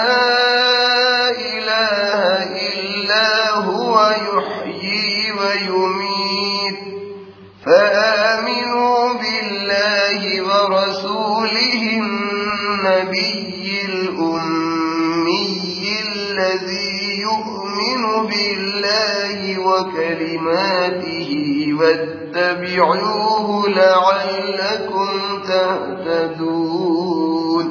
إله إلا هو يحيي ويميت فآمنوا بالله ورسوله النبي الأمي الذي يؤمن بالله وكلماته واتبعوه لعلكم تهتدون.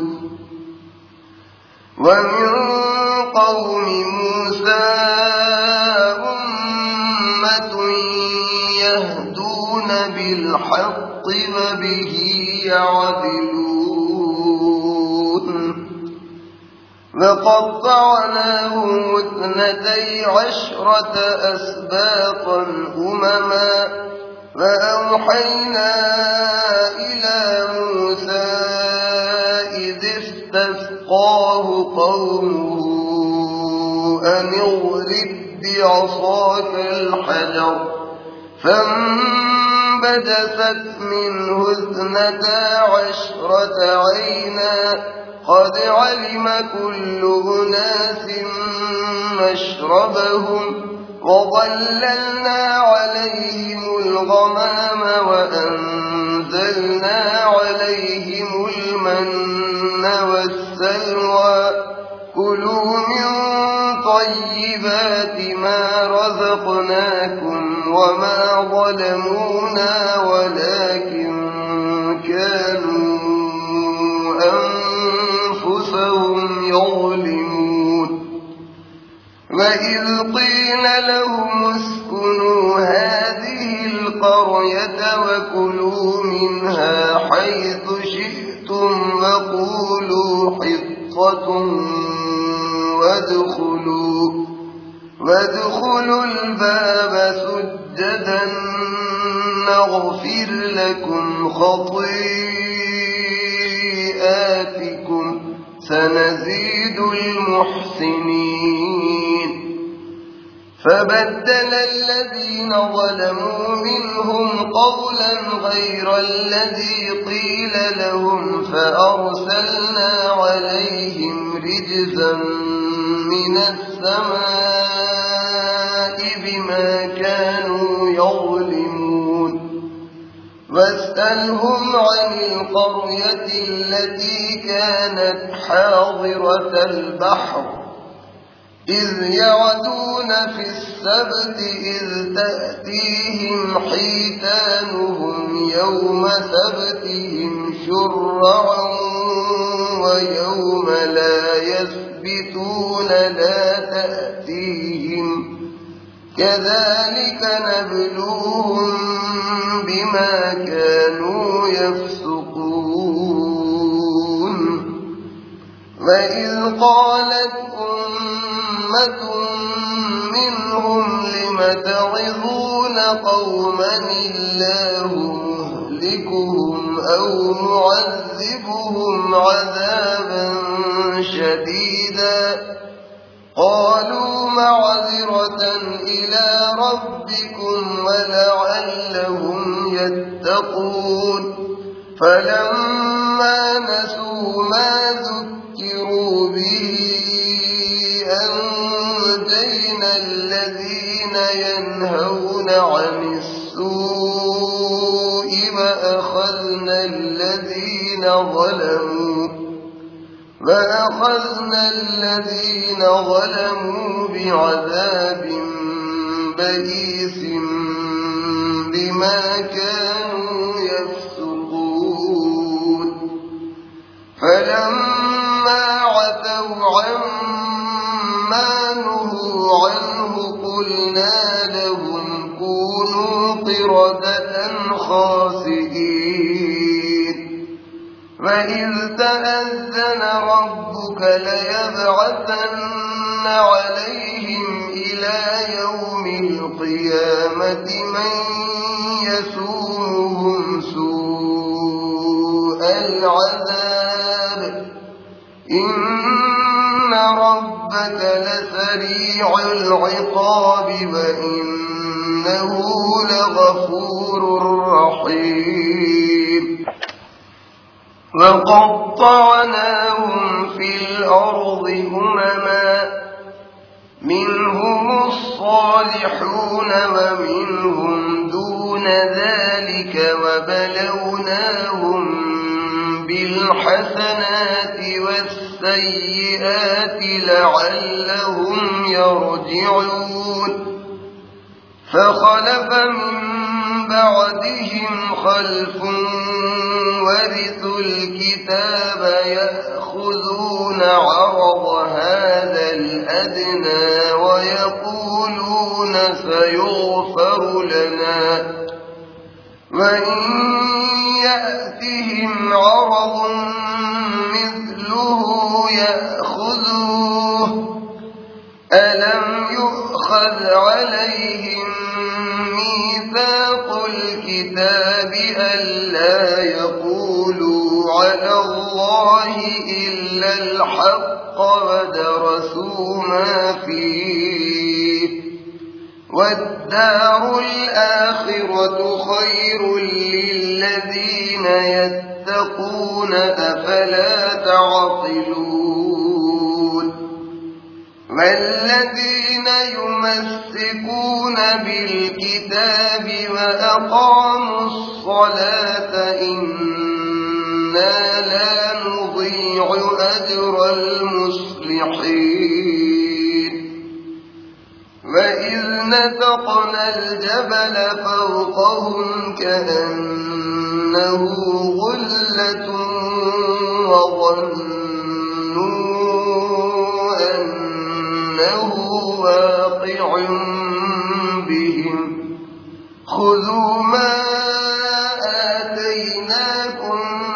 ومن قوم موسى أمة يهدون بالحق وبه يعدلون. وقطعناهم 12 أسباطا أمما وأوحينا إلى موسى إذ استسقاه قومه أن اضرب بعصاك الحجر فانبجست منه 12 عينا قد علم كل أناس مشربهم وظللنا عليهم الغمام وأنزلنا عليهم المن والسلوى كلوا من طيبات ما رزقناكم وما ظلمونا ولكن كانوا أنفسهم يظلمون. وإذ قيل لهم اسكنوا هذه القرية وكلوا منها حيث شئتم وقولوا حطة وادخلوا الباب سجدا نغفر لكم خطيئاتكم سنزيد المحسنين. فبدل الذين ظلموا منهم قولا غير الذي قيل لهم فأرسلنا عليهم رجزا من السماء بما كانوا يظلمون. واسألهم عن القرية التي كانت حاضرة البحر إذ يعدون في السبت إذ تأتيهم حيتانهم يوم سبتهم شرعا ويوم لا يسبتون لا تأتيهم كذلك نبلوهم بما كانوا يفسقون. وإذ قالت أمة منهم لم تعظون قوما الله مهلكهم أو معذبهم عذابا شديدا قالوا معذرة إلى ربكم ولعلهم يتقون. فلما نسوا ما ذكروا به أنجينا الذين ينهون عن السوء وأخذنا الذين ظلموا بعذاب بئيس بما كانوا يفسقون. فلما عتوا عما نهوا عنه قلنا لهم قردة خاسئين فإذ تأذن ربك ليبعثن عليهم إلى يوم القيامة من يسومهم سوء العذاب إن ربك لسريع العقاب وإنه لغفور رحيم وقطعناهم في الأرض أمما منهم الصالحون ومنهم دون ذلك وبلوناهم بالحسنات والسيئات لعلهم يرجعون فخلف من بعدهم خلف ورثوا الكتاب يأخذون عرض هذا الأدنى ويقولون سيغفر لنا وإن يأتهم عرض مثله يأخذوه ألم يؤخذ عليهم ميثاق الكتاب ألا يقولوا على الله إلا الحق ودرسوا ما فيه والدار الآخرة خير للذين يتقون أفلا تعقلون والذين يمسكون بالكتاب وأقاموا الصلاة إنا لا نضيع أجر المصلحين وإذ نتقنا الجبل فوقهم كأنه ظلة وظنوا أنه واقع بهم خذوا ما آتيناكم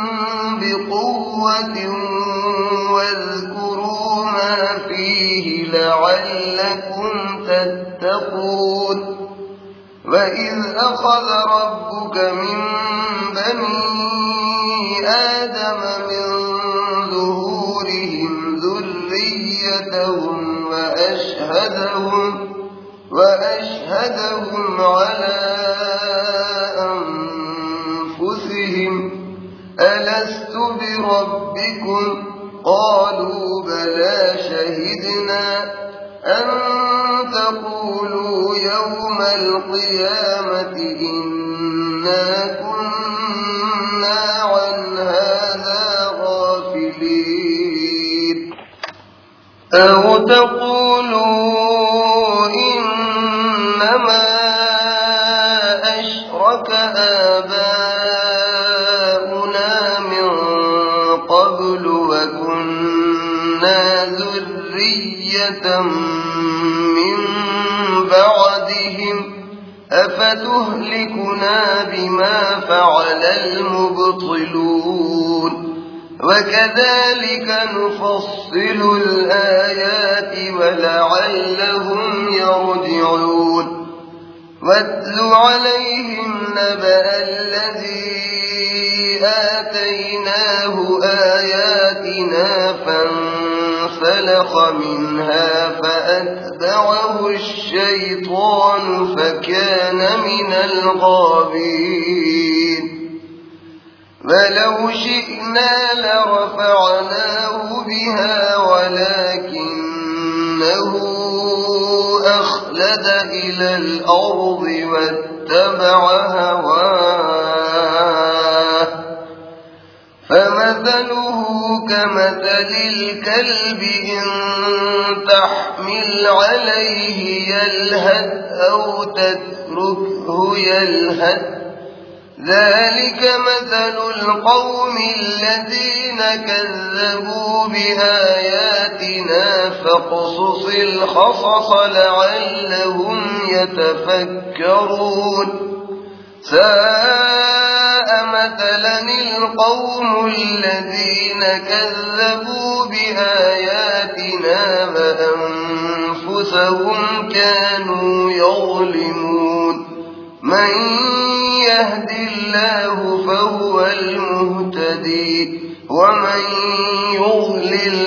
بقوة واذكروا ما فيه لعلكم تتقون وإذ أخذ ربك من بني آدم من ظهورهم ذريتهم وأشهدهم على أنفسهم ألست بربكم قالوا بلى شهدنا أن تقولوا يوم القيامة إنا كنا عن هذا غافلين أو تقولوا إنما أشرك آباؤنا من قبل وكنا ذرية من بعدهم أفتهلكنا بما فعل المبطلون وكذلك نفصل الآيات ولعلهم يرجعون واتل عليهم نبأ الذي آتيناه آياتنا فانسلخ منها فأتبعه الشيطان فكان من الغاوين ولو شئنا لرفعناه بها ولكنه أخلد إلى الأرض واتبع هواه فمثله كمثل الكلب إن تحمل عليه يلهث أو تتركه يلهث ذلك مثل القوم الذين كذبوا بآياتنا فاقصص القصص لعلهم يتفكرون ساء مثلا القوم الذين كذبوا بآياتنا فأنفسهم كانوا يظلمون من يهد الله فهو المهتدي ومن يضلل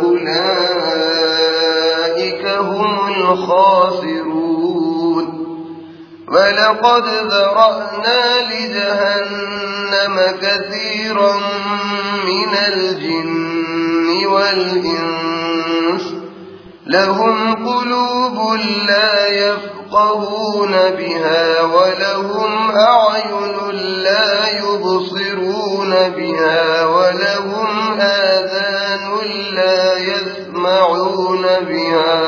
فأولئك هم الخاسرون ولقد ذرأنا لجهنم كثيرا من الجن والإنس لهم قلوب لا يفقهون بها ولهم أعين لا يبصرون بها ولهم آذان لا يسمعون بها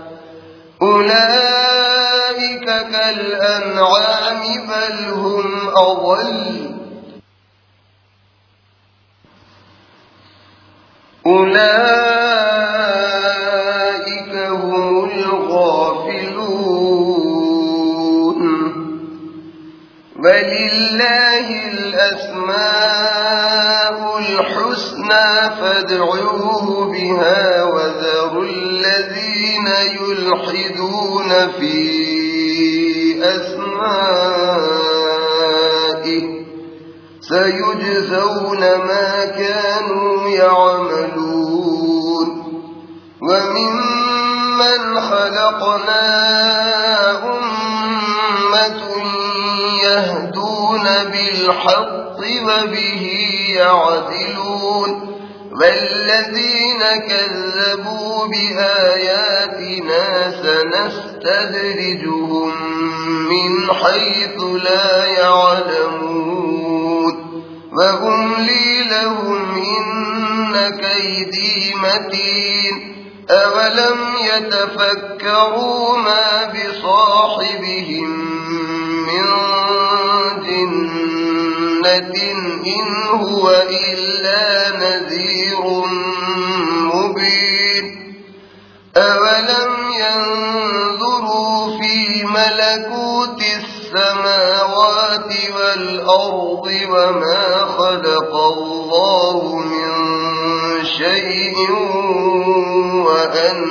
أولئك كالأنعام بل هم أضل أولئك هم الغافلون ولله الأسماء الحسنى فادعوه بها وذروا الذين يلحدون في أسمائه سيجزون ما كانوا يعملون وممن خلقنا أمة يهدون بالحق وبه يعدلون والذين كذبوا بآياتنا سنستدرجهم من حيث لا يعلمون وأملي لهم إن كيدي متين أولم يتفكروا ما بصاحبهم من جنة إن هو إلا نذير مبين أولم ينظروا في ملكوت السماوات والأرض وما خلق الله من شيء وأن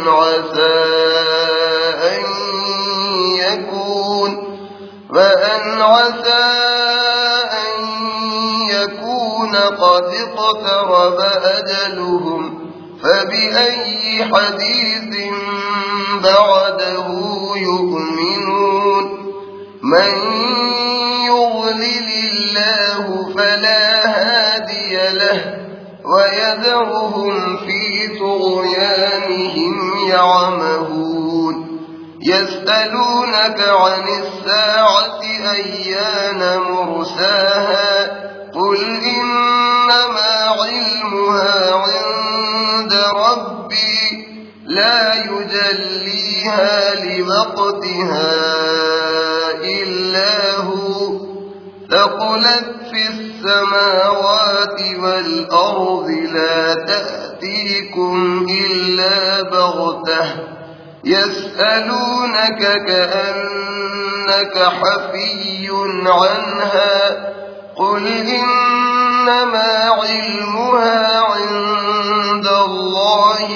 عسى أن يكون قد اقترب أجلهم فبأي حديث بعده يؤمنون من يضلل الله فلا هادي له ويذرهم في طغيانهم يعمهون يسألونك عن الساعة أيان مرساها قل إنما علمها عند ربي لا يجليها لوقتها إلا هو ثقلت في السماوات والأرض لا تأتيكم إلا بغتة يسألونك كأنك حفي عنها قل إنما علمها عند الله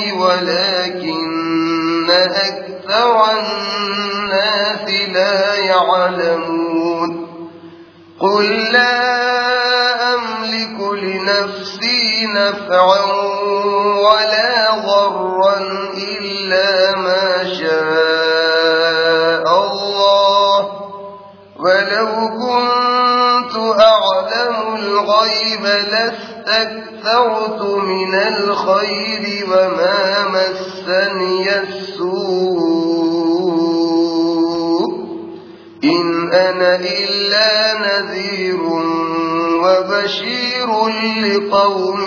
ولكن أكثر الناس لا يعلمون قل لا أملك لنفسي نفعا ولا ضرا إلا ما شاء الله ولو كنت أعلم الغيب لاستكثرت من الخير وما مسني السوء إن أنا إلا نذير وبشير لقوم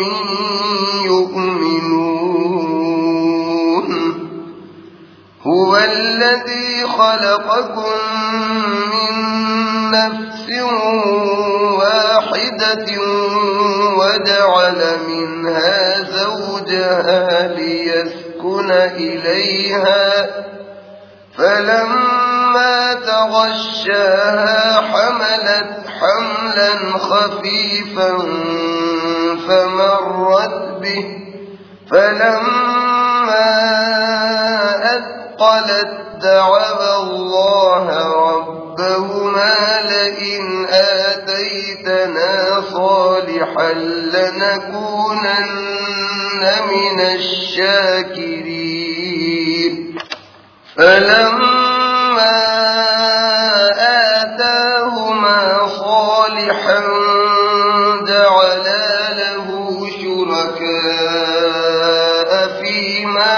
يؤمنون هو الذي خلقكم من نفس واحدة وجعل منها زوجها ليسكن إليها فلما فلما تغشاها حملت حملا خفيفا فمرت به فلما أثقلت دعوا الله ربهما لئن آتيتنا صالحا لنكونن من الشاكرين فلما آتاهما صالحا جعلا له شركاء فيما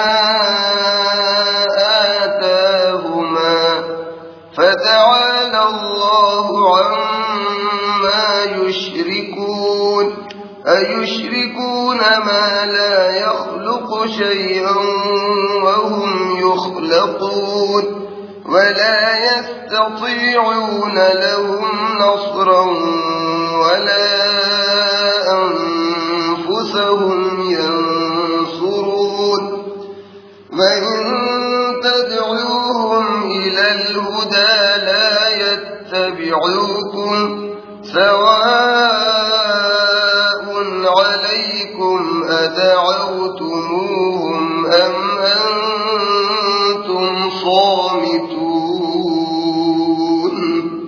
آتاهما فتعالى الله عما يشركون أيشركون ما لا يخلق شيئا وهم يخلقون ولا يستطيعون لهم نصرا ولا أنفسهم ينصرون وإن تدعوهم إلى الهدى لا يتبعوكم سواء عليكم أدعوتموهم أم أنتم صامتون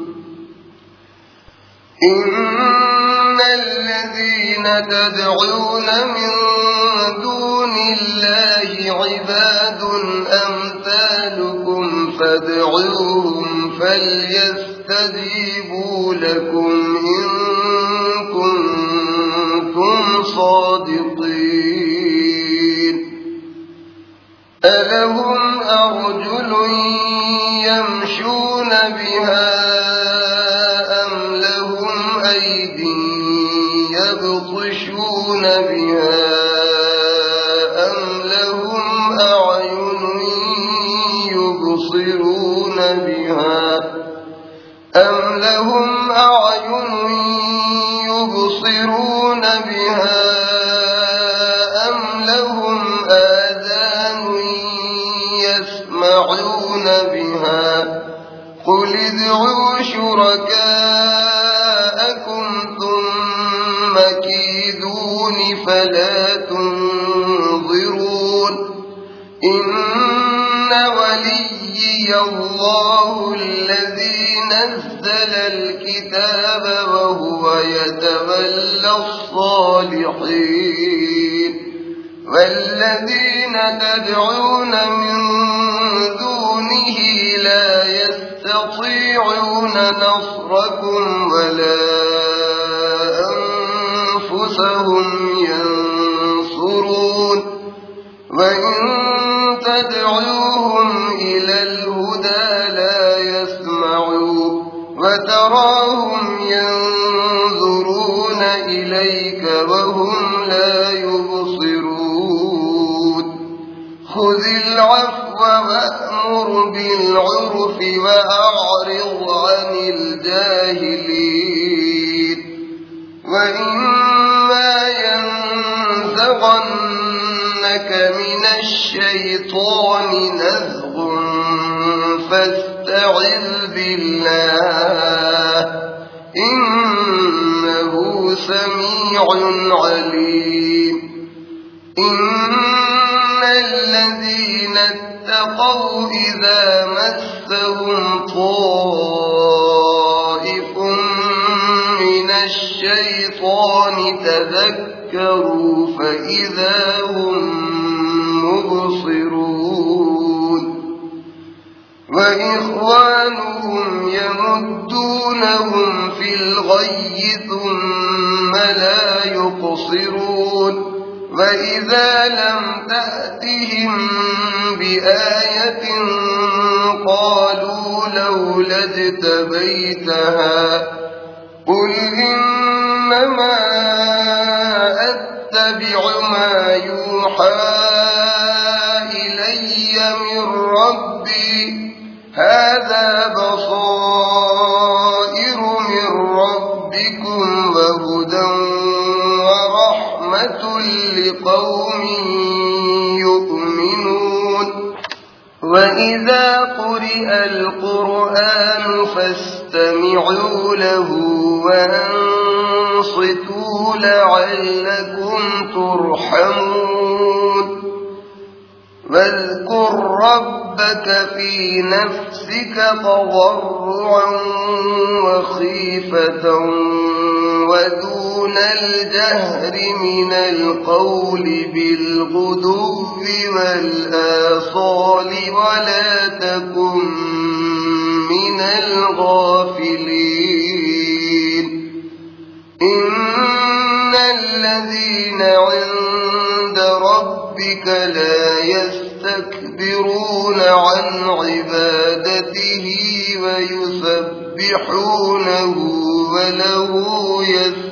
إن الذين تدعون من دون الله عباد أمثالكم فادعوهم فليستجيبوا لكم إن كنتم صادقين ألهم أرجل يمشون بها أم لهم أيد يبطشون بها أم لهم أعين يبصرون بها أم لهم أعين يبصرون بها أم لهم آذان يسمعون بها قل ادعوا شركاءكم ثم كيدون فلا تنظرون إن وليي الله الذي نزل الكتاب وهو يتولى الصالحين والذين تدعون من دونه لا يستطيعون نصركم ولا أنفسهم ينصرون وإن تدعوهم إلى الهدى لا يسمعوا وتراهم ينظرون إليك وهم لا يبصرون خذ العفو وأمر بالعرف وأعرض عن الجاهلين وإما ينزغنك من الشيطان نزغ فاستعذ بالله إنه سميع عليم إن الذين اتقوا إذا مسهم طائف من الشيطان تذكروا فإذا هم مبصرون وإخوانهم يمدونهم في الغي ثم لا يقصرون وإذا لم تأتهم بآية قالوا لولا اجتبيتها قل إنما أتبع ما يوحى إلي من ربي هذا بصائر من ربكم وهدى ورحمة لقوم يؤمنون وإذا قرئ القرآن فاستمعوا له وأنصتوا لعلكم ترحمون واذكر ربك في نفسك تضرعا وخيفة ودون الجهر من القول بالغدو والآصال ولا تكن من الغافلين إن الذين عند ربك لا يستكبرون عن عبادته ويسبحونه وله يسبحون